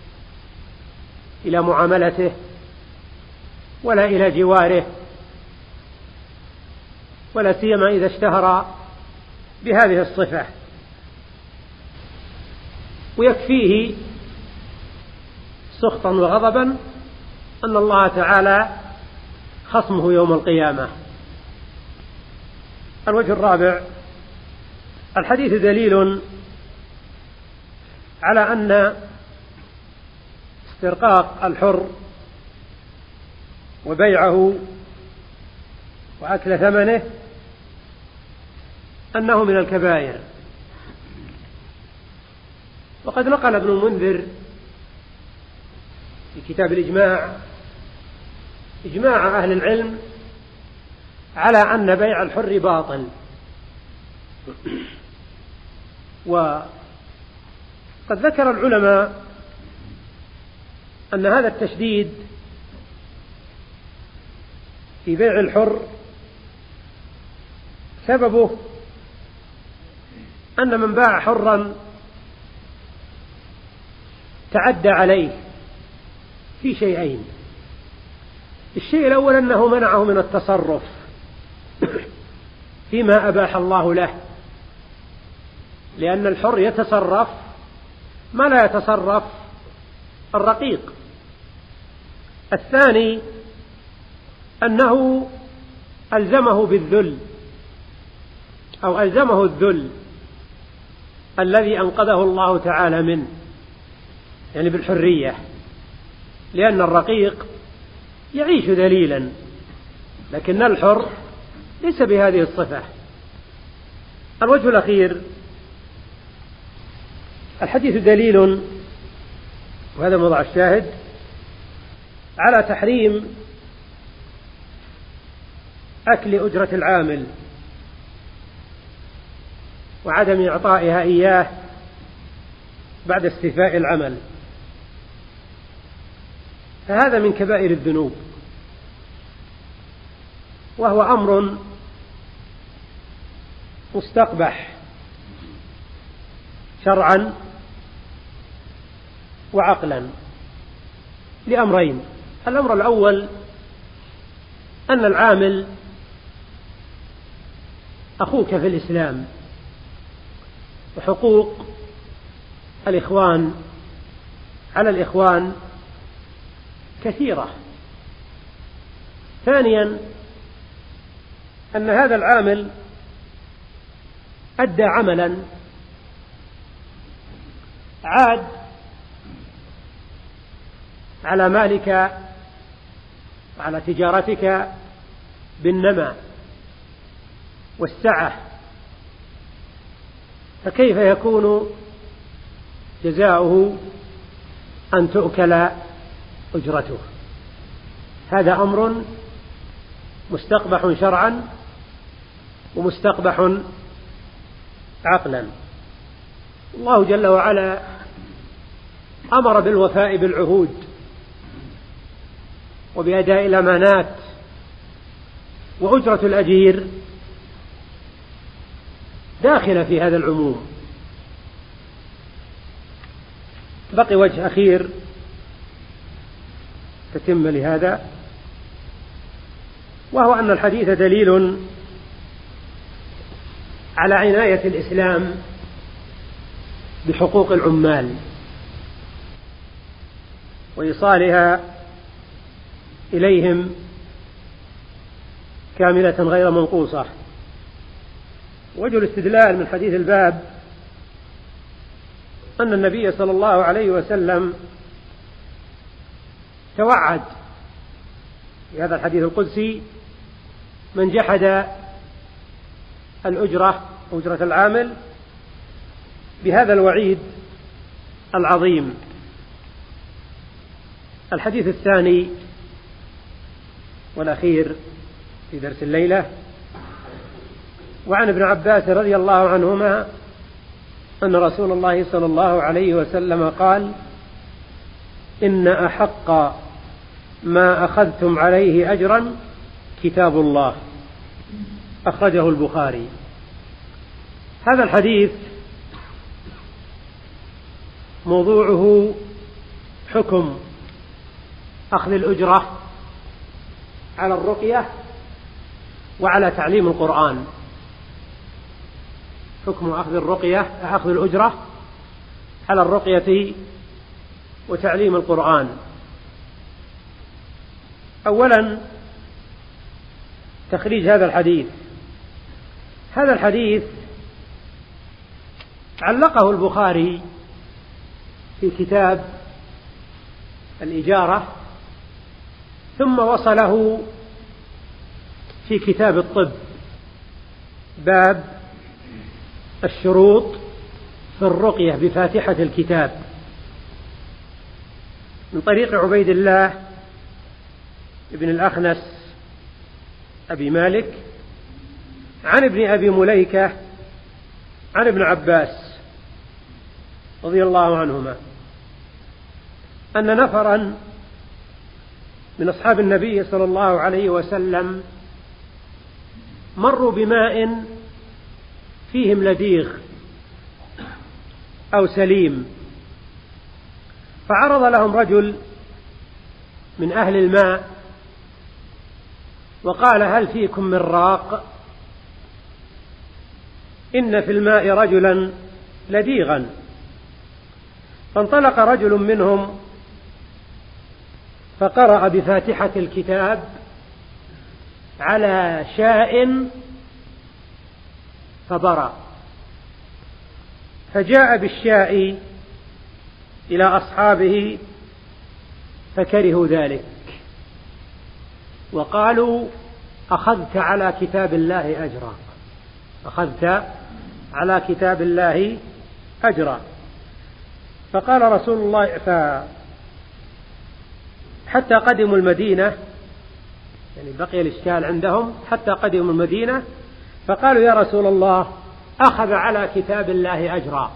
Speaker 1: إلى معاملته ولا إلى جواره، ولا سيما إذا اشتهر بهذه الصفة. ويكفيه سخطا وغضبا أن الله تعالى خصمه يوم القيامة. الوجه الرابع الحديث دليل على أن استرقاق الحر وبيعه وأكل ثمنه أنه من الكبائر. وقد نقل ابن المنذر في كتاب الإجماع إجماع أهل العلم على أن بيع الحر باطل، وقد ذكر العلماء أن هذا التشديد في بيع الحر سببه أن من باع حرا تعدى عليه في شيئين: الشيء الأول أنه منعه من التصرف فيما أباح الله له، لأن الحر يتصرف ما لا يتصرف الرقيق. الثاني أنه ألزمه بالذل أو ألزمه الذل الذي أنقذه الله تعالى منه، يعني بالحرية، لأن الرقيق يعيش ذليلا، لكن الحر ليس بهذه الصفة. الوجه الأخير: الحديث دليل، وهذا موضع الشاهد، على تحريم أكل أجرة العامل وعدم إعطائها إياه بعد استيفاء العمل، فهذا من كبائر الذنوب، وهو أمر مستقبح شرعا وعقلا لأمرين: الأمر الأول أن العامل أخوك في الإسلام، وحقوق الإخوان على الإخوان كثيرة. ثانيا أن هذا العامل أدى عملا عاد على مالك وعلى تجارتك بالنماء والسعة، فكيف يكون جزاؤه أن تؤكل أجرته؟ هذا أمر مستقبح شرعا ومستقبح عقلا. الله جل وعلا أمر بالوفاء بالعهود وبأداء الأمانات، وأجرة الأجير داخلة في هذا العموم. بقي وجه أخير تتم لهذا، وهو أن الحديث دليل على عناية الإسلام بحقوق العمال وإيصالها إليهم كاملة غير منقوصة. وجه الاستدلال من حديث الباب أن النبي صلى الله عليه وسلم توعد في هذا الحديث القدسي: من جحد الأجرة أجرة العامل، بهذا الوعيد العظيم. الحديث الثاني والأخير في درس الليلة: وعن ابن عباس رضي الله عنهما أن رسول الله صلى الله عليه وسلم قال: إن أحق ما أخذتم عليه أجرا كتاب الله، أخرجه البخاري. هذا الحديث موضوعه حكم أخذ الأجرة على الرقية وعلى تعليم القرآن. حكم أخذ الرقية أخذ الأجرة على الرقية وتعليم القرآن. أولا تخريج هذا الحديث. هذا الحديث علقه البخاري في كتاب الإجارة، ثم وصله في كتاب الطب، باب الشروط في الرقية بفاتحة الكتاب، من طريق عبيد الله ابن الأخنس أبي مالك عن ابن أبي مليكة عن ابن عباس رضي الله عنهما أن نفرا من أصحاب النبي صلى الله عليه وسلم مروا بماء فيهم لديغ أو سليم، فعرض لهم رجل من أهل الماء وقال: هل فيكم من راق؟ إن في الماء رجلا لديغا. فانطلق رجل منهم فقرأ بفاتحة الكتاب على شاء فبرأ، فجاء بالشاء إلى أصحابه فكرهوا ذلك وقالوا: أخذت على كتاب الله أجرا، أخذت على كتاب الله أجرا. فقال رسول الله ف حتى قدموا المدينة، يعني بقي الإشكال عندهم حتى قدموا المدينة، فقالوا: يا رسول الله، أخذ على كتاب الله أجرا.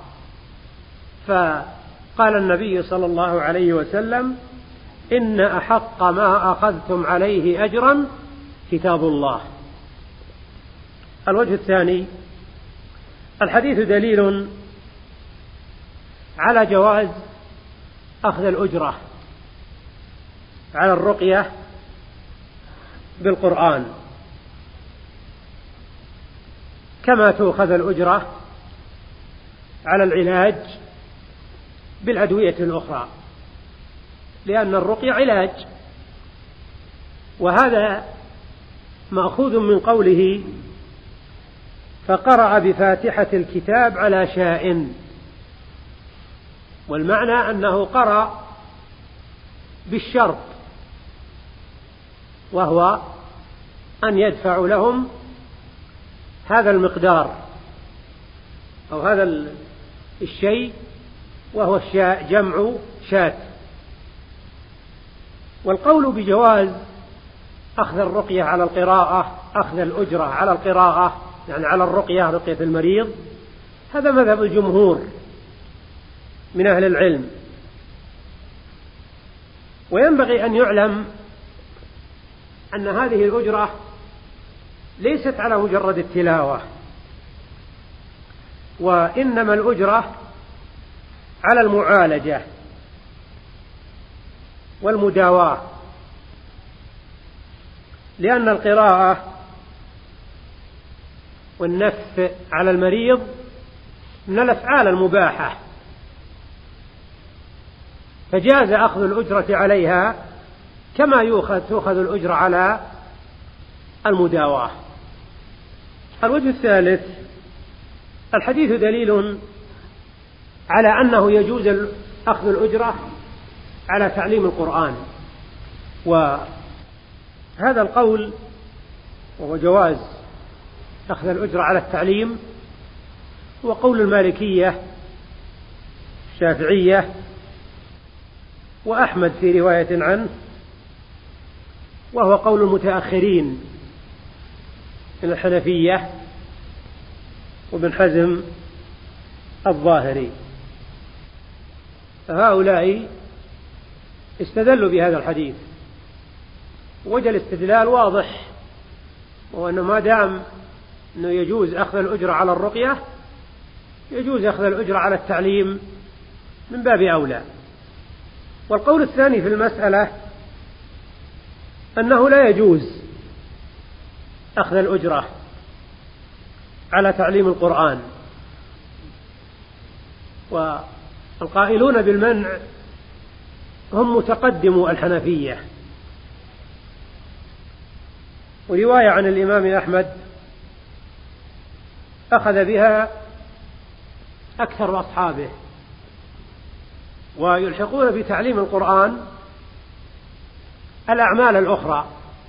Speaker 1: فقال النبي صلى الله عليه وسلم: إن أحق ما أخذتم عليه أجرا كتاب الله. الوجه الثاني: الحديث دليل على جواز أخذ الأجرة على الرقية بالقرآن، كما تؤخذ الأجرة على العلاج بالأدوية الأخرى، لأن الرقية علاج، وهذا مأخوذ من قوله: فقرأ بفاتحة الكتاب على شاء، والمعنى أنه قرأ بالشرط، وهو أن يدفع لهم هذا المقدار أو هذا الشيء، وهو الشاء جمع شات. والقول بجواز أخذ الرقية على القراءة، أخذ الأجرة على القراءة، يعني على الرقية، رقية المريض، هذا مذهب الجمهور من أهل العلم. وينبغي أن يعلم أن هذه الأجرة ليست على مجرد التلاوة، وإنما الأجرة على المعالجة والمداواة، لأن القراءة والنفث على المريض من الأفعال المباحة، فجاز أخذ الأجرة عليها كما يؤخذ تؤخذ الأجرة على المداواة. الوجه الثالث: الحديث دليل على أنه يجوز أخذ الأجرة على تعليم القرآن، وهذا القول وهو جواز أخذ الأجرة على التعليم هو قول المالكية الشافعية وأحمد في رواية عنه، وهو قول المتأخرين من الحنفية وابن حزم الظاهري. فهؤلاء استدلوا بهذا الحديث، وجه الاستدلال واضح، وأنه ما دام أنه يجوز أخذ الأجرة على الرقية يجوز أخذ الأجرة على التعليم من باب أولى. والقول الثاني في المسألة أنه لا يجوز أخذ الأجرة على تعليم القرآن، والقائلون بالمنع هم متقدمو الحنفية. ورواية عن الإمام أحمد أخذ بها أكثر أصحابه، ويلحقون بتعليم القرآن الأعمال الأخرى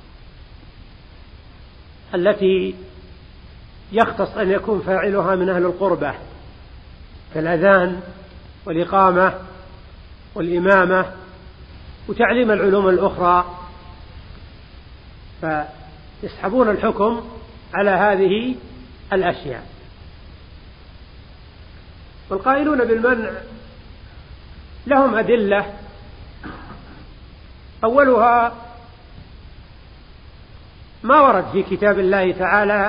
Speaker 1: التي يختص أن يكون فاعلها من أهل القربة، كالأذان والإقامة والإمامة وتعليم العلوم الأخرى، فيسحبون الحكم على هذه الأشياء. والقائلون بالمنع لهم أدلة، أولها ما ورد في كتاب الله تعالى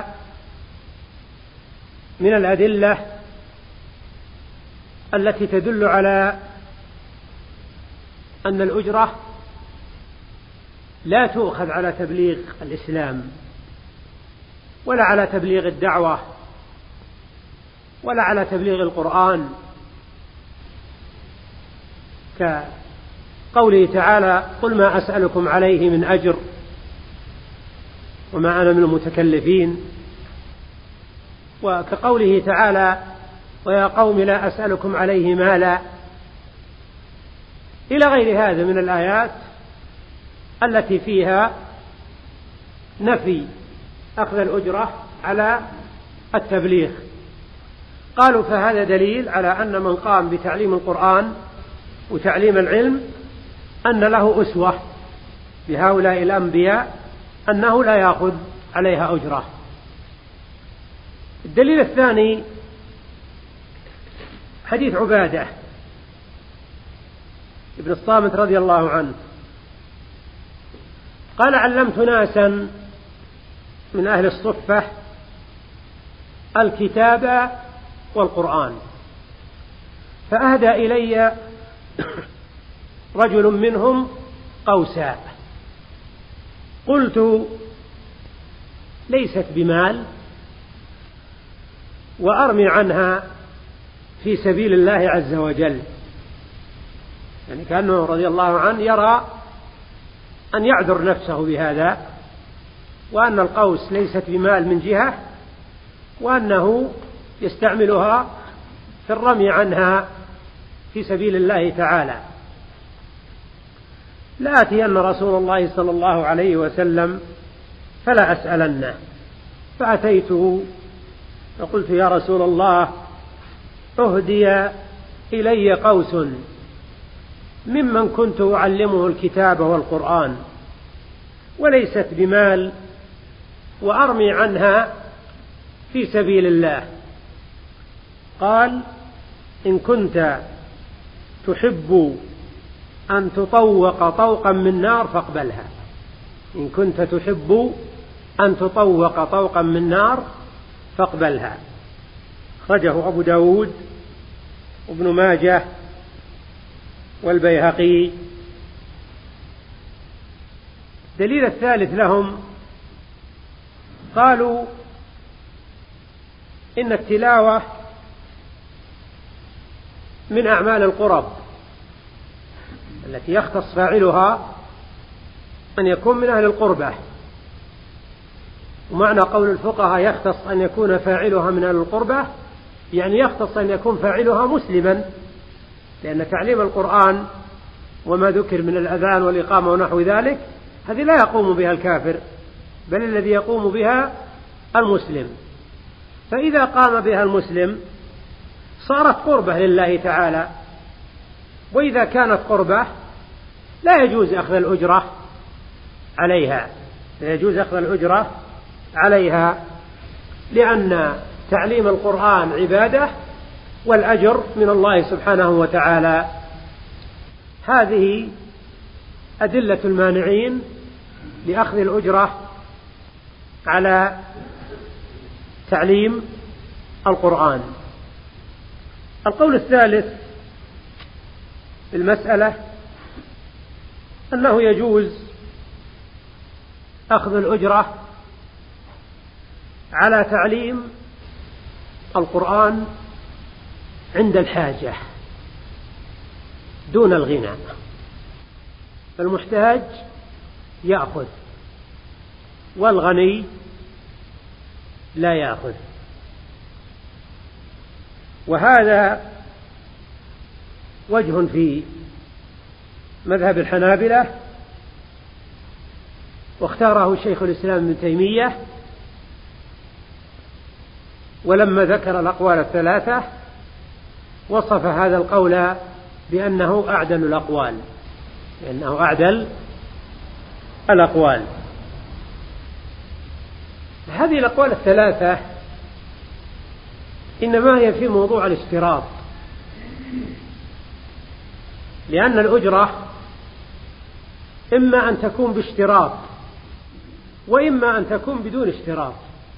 Speaker 1: من الأدلة التي تدل على أن الأجرة لا تؤخذ على تبليغ الإسلام ولا على تبليغ الدعوة ولا على تبليغ القرآن، كقوله تعالى: قل ما أسألكم عليه من أجر وما أنا من المتكلفين، وكقوله تعالى: ويا قوم لا أسألكم عليه مالا، إلى غير هذا من الآيات التي فيها نفي أخذ الأجرة على التبليغ. قالوا فهذا دليل على أن من قام بتعليم القرآن وتعليم العلم أن له أسوة بهؤلاء الأنبياء أنه لا يأخذ عليها أجرة. الدليل الثاني حديث عبادة ابن الصامت رضي الله عنه قال: علمت ناسا من أهل الصفة الكتاب والقرآن، فأهدى إلي رجل منهم قوسا، قلت: ليست بمال، وأرمي عنها في سبيل الله عز وجل. يعني كأنه رضي الله عنه يرى أن يعذر نفسه بهذا، وأن القوس ليست بمال من جهة، وأنه يستعملها في الرمي عنها في سبيل الله تعالى. لآتين رسول الله صلى الله عليه وسلم فلا أسألنه، فأتيته فقلت: يا رسول الله، أهدي إلي قوس ممن كنت أعلمه الكتاب والقرآن، وليست بمال، وأرمي عنها في سبيل الله. قال: إن كنت تحب أن تطوق طوقا من نار فاقبلها. إن كنت تحب أن تطوق طوقا من نار فاقبلها. أخرجه أبو داود وابن ماجه والبيهقي. الدليل الثالث لهم قالوا: إن التلاوة من أعمال القرب التي يختص فاعلها أن يكون من أهل القربة. ومعنى قول الفقهاء يختص أن يكون فاعلها من أهل القربة، يعني يختص أن يكون فاعلها مسلما، لأن تعليم القرآن وما ذكر من الأذان والإقامة ونحو ذلك هذه لا يقوم بها الكافر، بل الذي يقوم بها المسلم. فإذا قام بها المسلم صارت قربة لله تعالى، وإذا كانت قربة لا يجوز أخذ الأجرة عليها، لا يجوز أخذ الأجرة عليها، لأن تعليم القرآن عبادة والأجر من الله سبحانه وتعالى. هذه أدلة المانعين لأخذ الأجرة على تعليم القرآن. القول الثالث في المسألة أنه يجوز أخذ الأجرة على تعليم القرآن عند الحاجة دون الغنى، فالمحتاج يأخذ والغني لا يأخذ. وهذا وجه في مذهب الحنابلة، واختاره شيخ الإسلام ابن تيمية، ولما ذكر الأقوال الثلاثة وصف هذا القول بأنه أعدل الأقوال، لأنه أعدل الأقوال. هذه الأقوال الثلاثة إنما هي في موضوع الاشتراط، لأن الأجرة إما أن تكون باشتراط وإما أن تكون بدون اشتراط.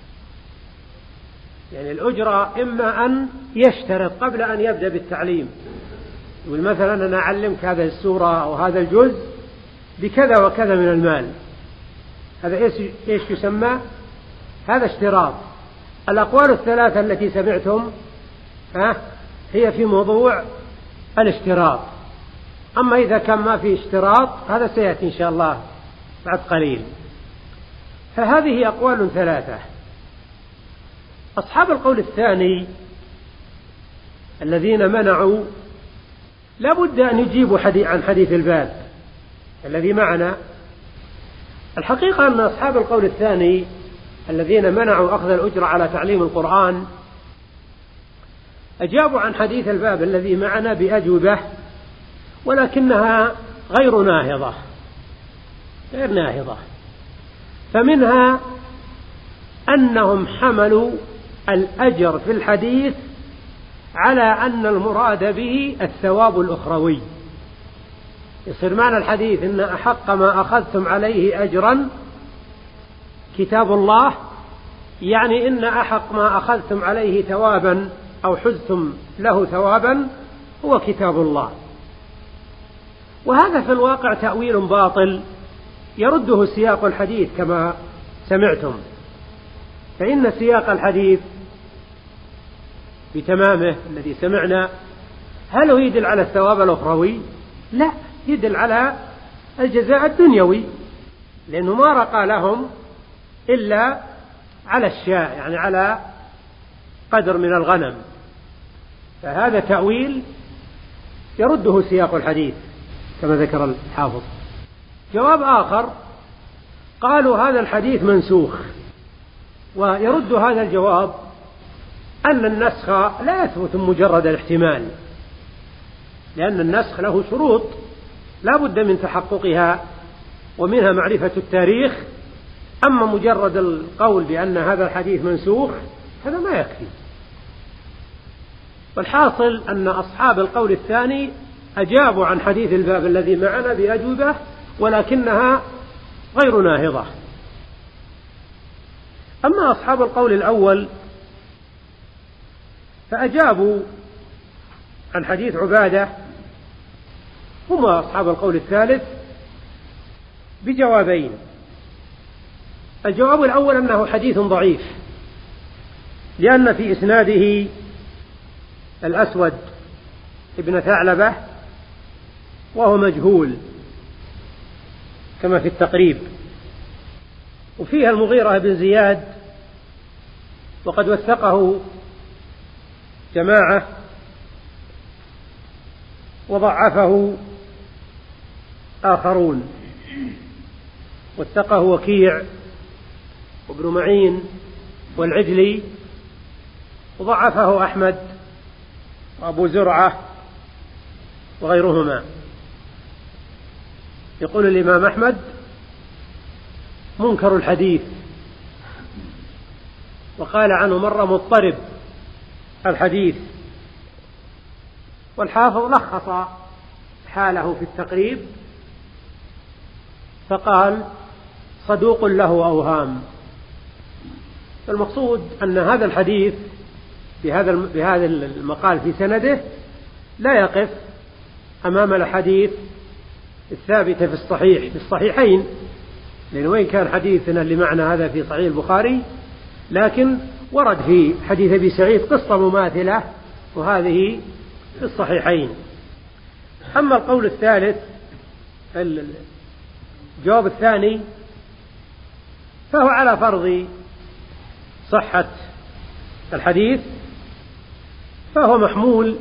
Speaker 1: يعني الأجرة إما أن يشترط قبل أن يبدأ بالتعليم، يقول مثلا أنا أعلمك هذه السورة أو هذا الجزء بكذا وكذا من المال. هذا إيش يسمى؟ هذا اشتراط. الأقوال الثلاثة التي سمعتم ها هي في موضوع الاشتراط. أما إذا كان ما في اشتراط هذا سيأتي إن شاء الله بعد قليل. فهذه أقوال ثلاثة. أصحاب القول الثاني الذين منعوا لا بد أن يجيبوا حديث عن حديث الباب الذي معنا. الحقيقة أن أصحاب القول الثاني الذين منعوا أخذ الأجرة على تعليم القرآن أجابوا عن حديث الباب الذي معنا بأجوبة، ولكنها غير ناهضة غير ناهضة. فمنها أنهم حملوا الأجر في الحديث على أن المراد به الثواب الأخروي. يصير معنى الحديث إن أحق ما أخذتم عليه أجرا كتاب الله، يعني إن أحق ما أخذتم عليه ثوابا أو حزتم له ثوابا هو كتاب الله. وهذا في الواقع تأويل باطل يرده سياق الحديث كما سمعتم. فإن سياق الحديث بتمامه الذي سمعنا هل هو يدل على الثواب الأخروي؟ لا، يدل على الجزاء الدنيوي، لأنه ما رقى لهم إلا على الشاء، يعني على قدر من الغنم. فهذا تأويل يرده سياق الحديث كما ذكر الحافظ. جواب آخر قالوا هذا الحديث منسوخ، ويرد هذا الجواب أن النسخ لا يثبت مجرد الاحتمال، لأن النسخ له شروط لا بد من تحققها، ومنها معرفة التاريخ. أما مجرد القول بأن هذا الحديث منسوخ هذا ما يكفي. والحاصل أن أصحاب القول الثاني أجابوا عن حديث الباب الذي معنا بأجوبة، ولكنها غير ناهضة. أما أصحاب القول الأول فأجابوا عن حديث عبادة، هم أصحاب القول الثالث، بجوابين. الجواب الأول أنه حديث ضعيف، لأن في إسناده الأسود ابن ثعلبة وهو مجهول كما في التقريب، وفيها المغيرة بن زياد وقد وثقه جماعة وضعفه آخرون. وثقه وكيع وابن معين والعجلي، وضعفه أحمد وأبو زرعة وغيرهما. يقول الإمام أحمد منكر الحديث، وقال عنه مرة مضطرب الحديث. والحافظ لخص حاله في التقريب فقال صدوق له أوهام. المقصود أن هذا الحديث بهذا بهذا المقال في سنده لا يقف أمام الحديث الثابتة في الصحيح في الصحيحين، لأن وين كان حديثنا اللي معنا هذا في صحيح البخاري، لكن ورد في حديث أبي سعيد قصة مماثلة وهذه في الصحيحين. أما القول الثالث الجواب الثاني فهو على فرض صحة الحديث، فهو محمول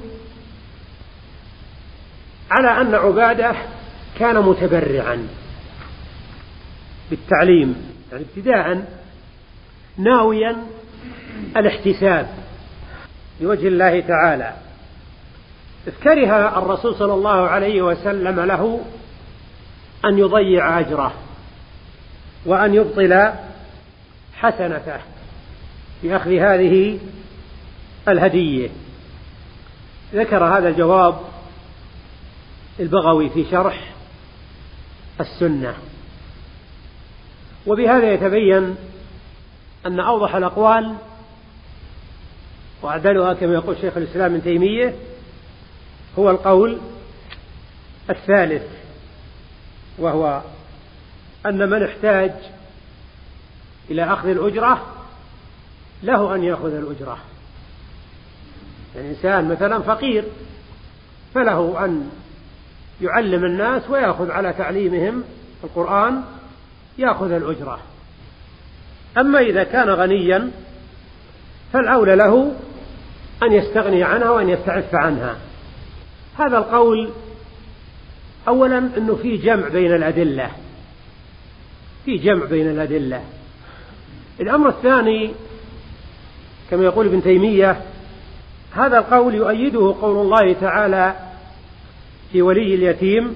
Speaker 1: على أن عبادة كان متبرعا بالتعليم، يعني ابتداء ناويا الاحتساب لوجه الله تعالى، إذ كره الرسول صلى الله عليه وسلم له أن يضيع أجره وأن يبطل حسنته بأخذ هذه الهدية. ذكر هذا الجواب البغوي في شرح السنة. وبهذا يتبين أن أوضح الأقوال وأعدلها كما يقول شيخ الإسلام ابن تيمية، تيمية، وهو أن من احتاج إلى أخذ الأجرة له أن يأخذ الأجرة. يعني إنسان مثلا فقير فله أن يعلم الناس ويأخذ على تعليمهم القرآن، يأخذ الأجرة. أما إذا كان غنيا فالأولى له أن يستغني عنها وأن يستعف عنها. هذا القول أولا أنه في جمع بين الأدلة، في جمع بين الأدلة. الأمر الثاني كما يقول ابن تيمية، هذا القول يؤيده قول الله تعالى في ولي اليتيم: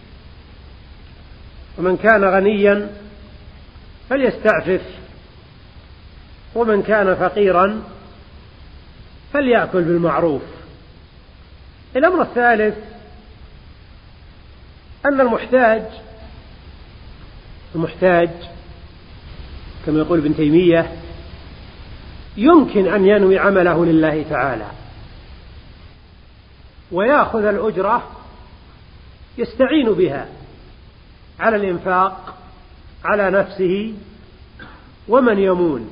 Speaker 1: ومن كان غنيا فليستعفف ومن كان فقيرا فليأكل بالمعروف. الأمر الثالث أن المحتاج المحتاج كما يقول ابن تيمية يمكن أن ينوي عمله لله تعالى ويأخذ الأجرة يستعين بها على الإنفاق على نفسه ومن يمون،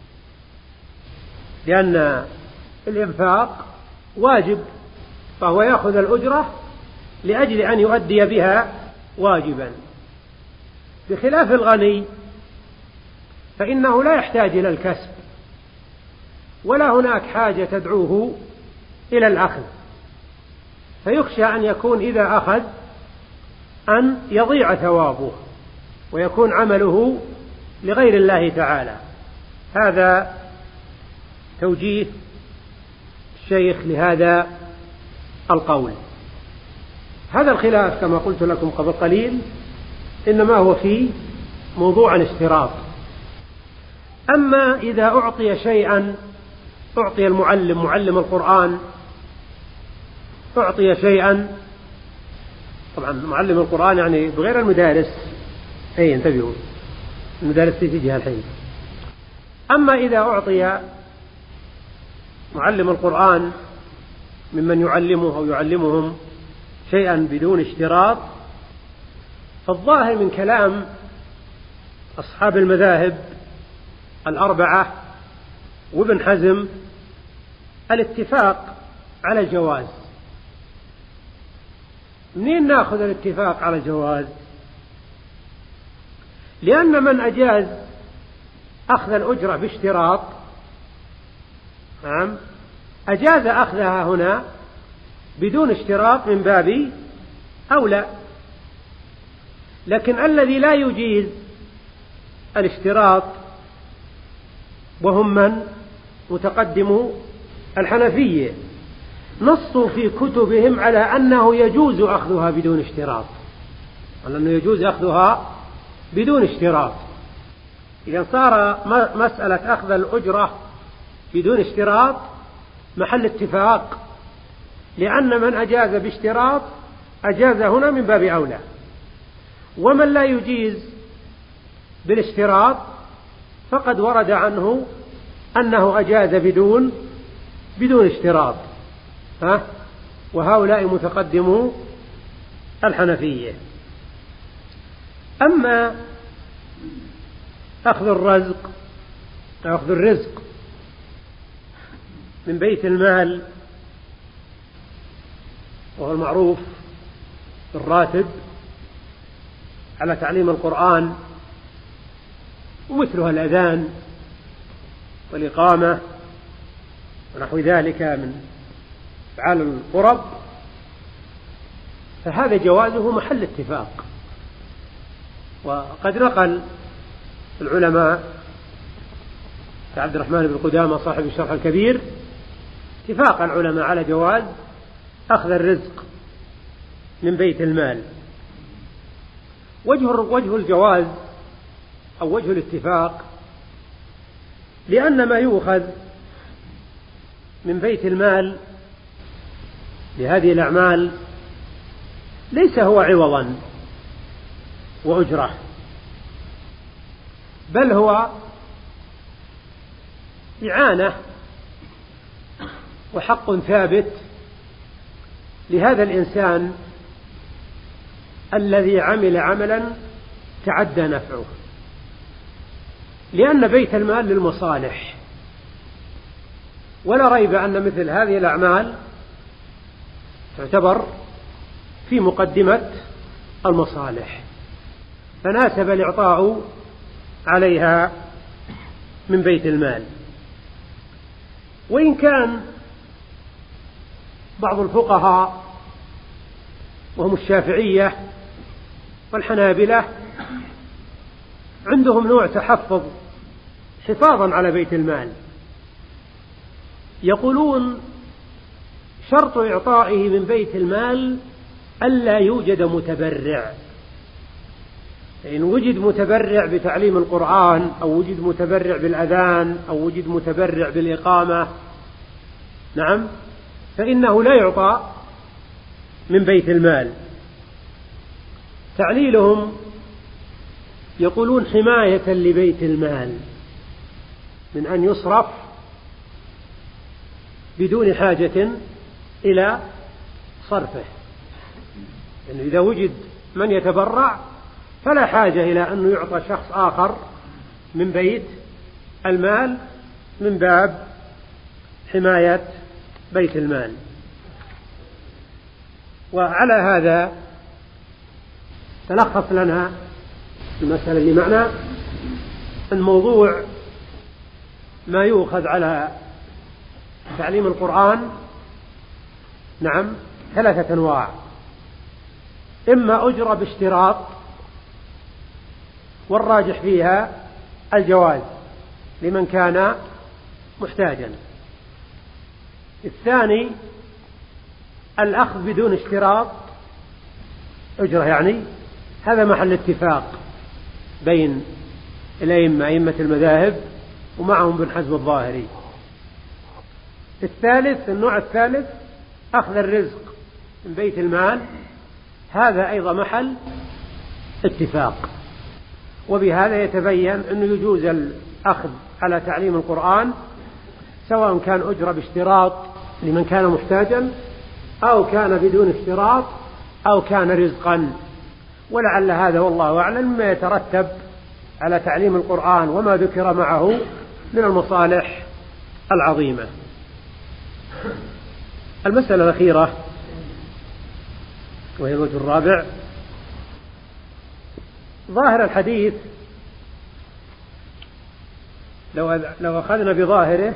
Speaker 1: لأن الإنفاق واجب فهو يأخذ الأجرة لأجل أن يؤدي بها واجبا، بخلاف الغني فإنه لا يحتاج إلى الكسب ولا هناك حاجة تدعوه إلى الأخذ، فيخشى أن يكون إذا أخذ أن يضيع ثوابه ويكون عمله لغير الله تعالى. هذا توجيه الشيخ لهذا القول. هذا الخلاف كما قلت لكم قبل قليل إنما هو في موضوع الاشتراط. أما إذا أعطي شيئا، أعطي المعلم معلم القرآن أعطي شيئا، طبعا معلم القرآن يعني بغير المدارس، أي انتبهوا المدارس تجيها الحين. أما إذا أعطي معلم القرآن ممن يعلمه أو يعلمهم شيئا بدون اشتراط، فالظاهر من كلام أصحاب المذاهب الأربعة وابن حزم الاتفاق على الجواز. منين نأخذ الاتفاق على الجواز؟ لأن من أجاز أخذ الأجرة باشتراط نعم أجاز أخذها هنا بدون اشتراط من باب أولى، لكن الذي لا يجيز الاشتراط وهم من متقدمو الحنفية نصوا في كتبهم على أنه يجوز أخذها بدون اشتراط، على أنه يجوز أخذها بدون اشتراط. إذا صار مسألة أخذ الأجرة بدون اشتراط محل اتفاق، لأن من أجاز باشتراط أجاز هنا من باب أولى، ومن لا يجيز بالاشتراط فقد ورد عنه أنه أجاز بدون بدون اشتراط، ها؟ وهؤلاء متقدمو الحنفية. أما أخذ الرزق أخذ الرزق من بيت المال وهو المعروف بالراتب على تعليم القرآن ومثلها الأذان والإقامة ونحو ذلك من أفعال القرب، فهذا جوازه محل اتفاق. وقد نقل العلماء كعبد الرحمن بن قدامة صاحب الشرح الكبير اتفاق العلماء على جواز أخذ الرزق من بيت المال. وجه وجه الجواز أو وجه الاتفاق لأن ما يؤخذ من بيت المال لهذه الأعمال ليس هو عوضا وأجرة، بل هو إعانة وحق ثابت لهذا الإنسان الذي عمل عملا تعدى نفعه، لأن بيت المال للمصالح، ولا ريب أن مثل هذه الأعمال تعتبر في مقدمة المصالح، فناسب الإعطاء عليها من بيت المال. وإن كان بعض الفقهاء وهم الشافعية والحنابلة عندهم نوع تحفظ حفاظا على بيت المال، يقولون شرط إعطائه من بيت المال ألا يوجد متبرع، إن وجد متبرع بتعليم القرآن أو وجد متبرع بالأذان أو وجد متبرع بالإقامة، نعم، فإنه لا يعطى من بيت المال. تعليلهم يقولون حماية لبيت المال من أن يصرف بدون حاجة إلى صرفه، يعني إذا وجد من يتبرع فلا حاجة إلى أن يعطى شخص آخر من بيت المال من باب حماية بيت المال. وعلى هذا تلخص لنا المسألة اللي معنا الموضوع ما يؤخذ على تعليم القرآن، نعم، ثلاثة أنواع: إما أجرة باشتراط، والراجح فيها الجواز لمن كان محتاجا. الثاني الأخذ بدون اشتراط أجرة، يعني هذا محل اتفاق بين الأئمة أئمة المذاهب ومعهم بن حزم الظاهري. الثالث النوع الثالث أخذ الرزق من بيت المال، هذا أيضا محل اتفاق. وبهذا يتبين أنه يجوز الأخذ على تعليم القرآن سواء كان أجرة باشتراط لمن كان محتاجا أو كان بدون اشتراط أو كان رزقا. ولعل هذا والله أعلم مما يترتب على تعليم القرآن وما ذكر معه من المصالح العظيمة. المسألة الأخيرة وهي الوجه الرابع: ظاهر الحديث لو لو أخذنا بظاهره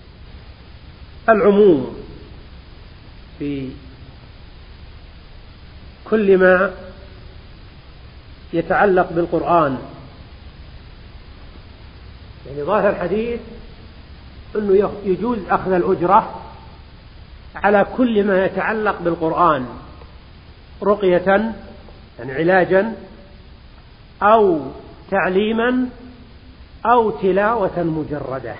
Speaker 1: العموم في كل ما يتعلق بالقرآن، يعني ظاهر الحديث أنه يجوز أخذ الأجرة على كل ما يتعلق بالقرآن، رقية يعني علاجا أو تعليما أو تلاوة مجردة.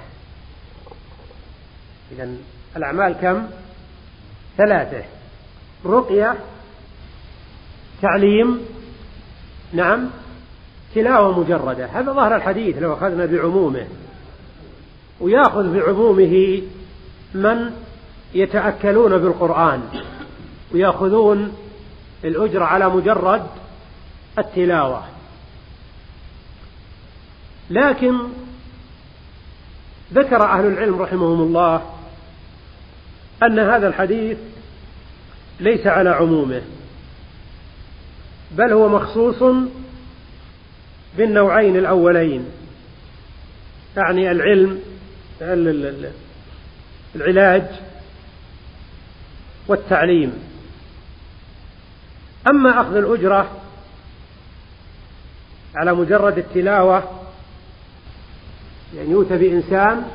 Speaker 1: إذن الأعمال كم؟ ثلاثة: رقية، تعليم، نعم، تلاوة مجردة. هذا ظهر الحديث لو أخذنا بعمومه، ويأخذ بعمومه من يتأكلون بالقرآن ويأخذون الأجر على مجرد التلاوة. لكن ذكر أهل العلم رحمهم الله أن هذا الحديث ليس على عمومه، بل هو مخصوص بالنوعين الأولين، يعني العلم العلاج والتعليم. أما أخذ الأجرة على مجرد التلاوة، يعني يؤتى بإنسان،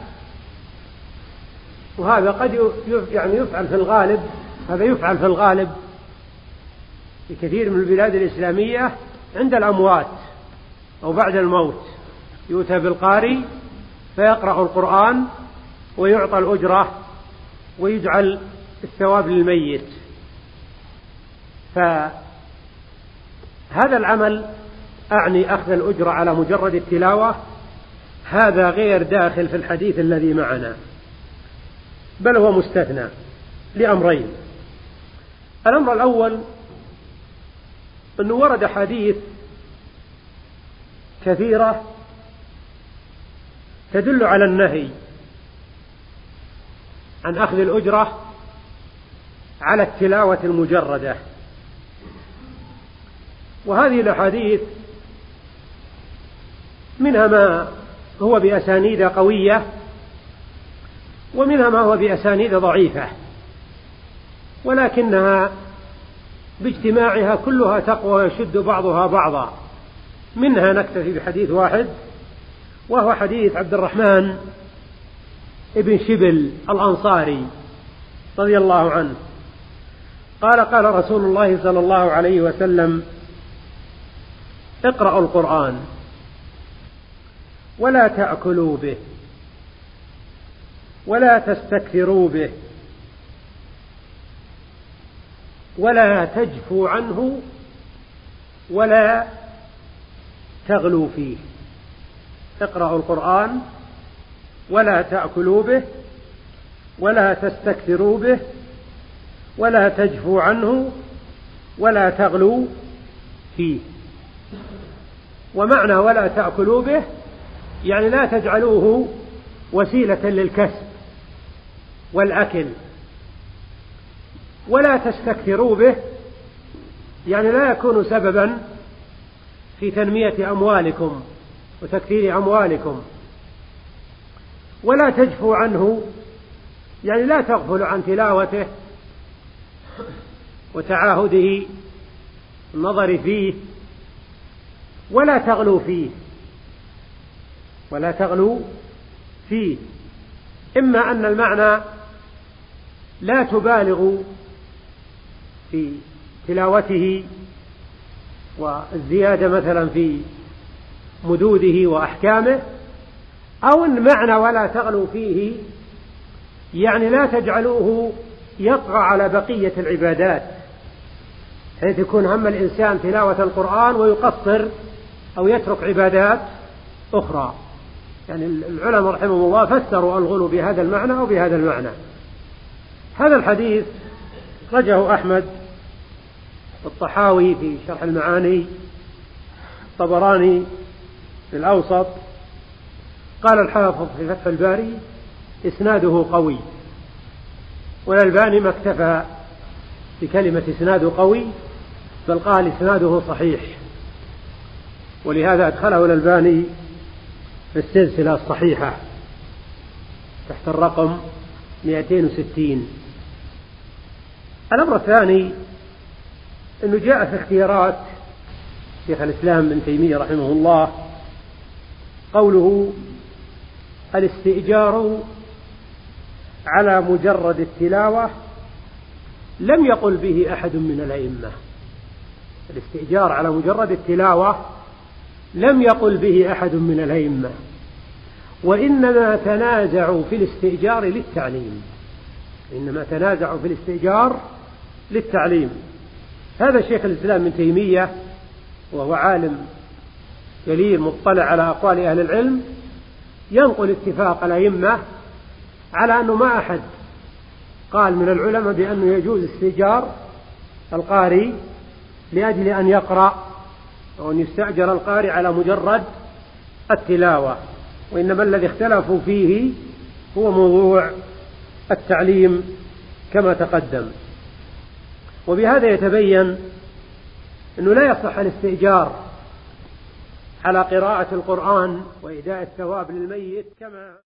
Speaker 1: وهذا قد يعني يفعل في الغالب، هذا يفعل في الغالب في كثير من البلاد الإسلامية عند الأموات أو بعد الموت، يؤتى بالقارئ فيقرأ القرآن ويعطى الأجرة ويجعل الثواب للميت. فهذا العمل أعني أخذ الأجرة على مجرد التلاوة، هذا غير داخل في الحديث الذي معنا، بل هو مستثنى لأمرين: الأمر الأول أنه ورد حديث كثيرة تدل على النهي عن أخذ الأجرة على التلاوة المجردة، وهذه الأحاديث منها ما هو بأسانيد قوية ومنها ما هو بأسانيد ضعيفة، ولكنها باجتماعها كلها تقوى ويشد بعضها بعضا. منها نكتفي بحديث واحد، وهو حديث عبد الرحمن ابن شبل الأنصاري رضي الله عنه قال: قال رسول الله صلى الله عليه وسلم: اقرأوا القرآن ولا تأكلوا به ولا تستكثروا به ولا تجفوا عنه ولا تغلوا فيه. اقرأوا القرآن ولا تأكلوا به ولا تستكثروا به ولا تجفوا عنه ولا تغلوا فيه. ومعنى ولا تأكلوا به يعني لا تجعلوه وسيلة للكسب والأكل، ولا تستكثروا به يعني لا يكون سببا في تنمية أموالكم وتكثير أموالكم، ولا تجفوا عنه يعني لا تغفلوا عن تلاوته وتعاهده النظر فيه، ولا تغلوا فيه ولا تغلوا فيه إما أن المعنى لا تبالغوا في تلاوته والزيادة مثلا في مدوده وأحكامه، أو أن معنى ولا تغلوا فيه يعني لا تجعلوه يطغى على بقية العبادات، حيث يكون هم الإنسان تلاوة القرآن ويقصر أو يترك عبادات أخرى. يعني العلماء رحمهم الله فسروا الغلو بهذا المعنى أو بهذا المعنى. هذا الحديث رجه أحمد الطحاوي في شرح المعاني، الطبراني في الأوسط. قال الحافظ في فتح الباري: إسناده قوي. والألباني ما اكتفى بكلمة إسناده قوي، بل قال إسناده صحيح، ولهذا أدخله الألباني في السلسلة الصحيحة تحت الرقم مئتين وستين. الأمر الثاني أنه جاء في اختيارات شيخ الإسلام ابن تيمية رحمه الله قوله: الاستئجار على مجرد التلاوة لم يقل به أحد من الأئمة. الاستئجار على مجرد التلاوة لم يقل به أحد من الأئمة، وإنما تنازعوا في الاستئجار للتعليم إنما تنازعوا في الاستئجار للتعليم. هذا شيخ الإسلام ابن تيمية وهو عالم جليل مطلع على أقوال أهل العلم ينقل اتفاق الأئمة على أنه ما أحد قال من العلماء بأنه يجوز استئجار القارئ لأجل أن يقرأ أو أن يستأجر القارئ على مجرد التلاوة، وإنما الذي اختلفوا فيه هو موضوع التعليم كما تقدم. وبهذا يتبين أنه لا يصح الاستئجار على قراءة القرآن وإهداء الثواب للميت كما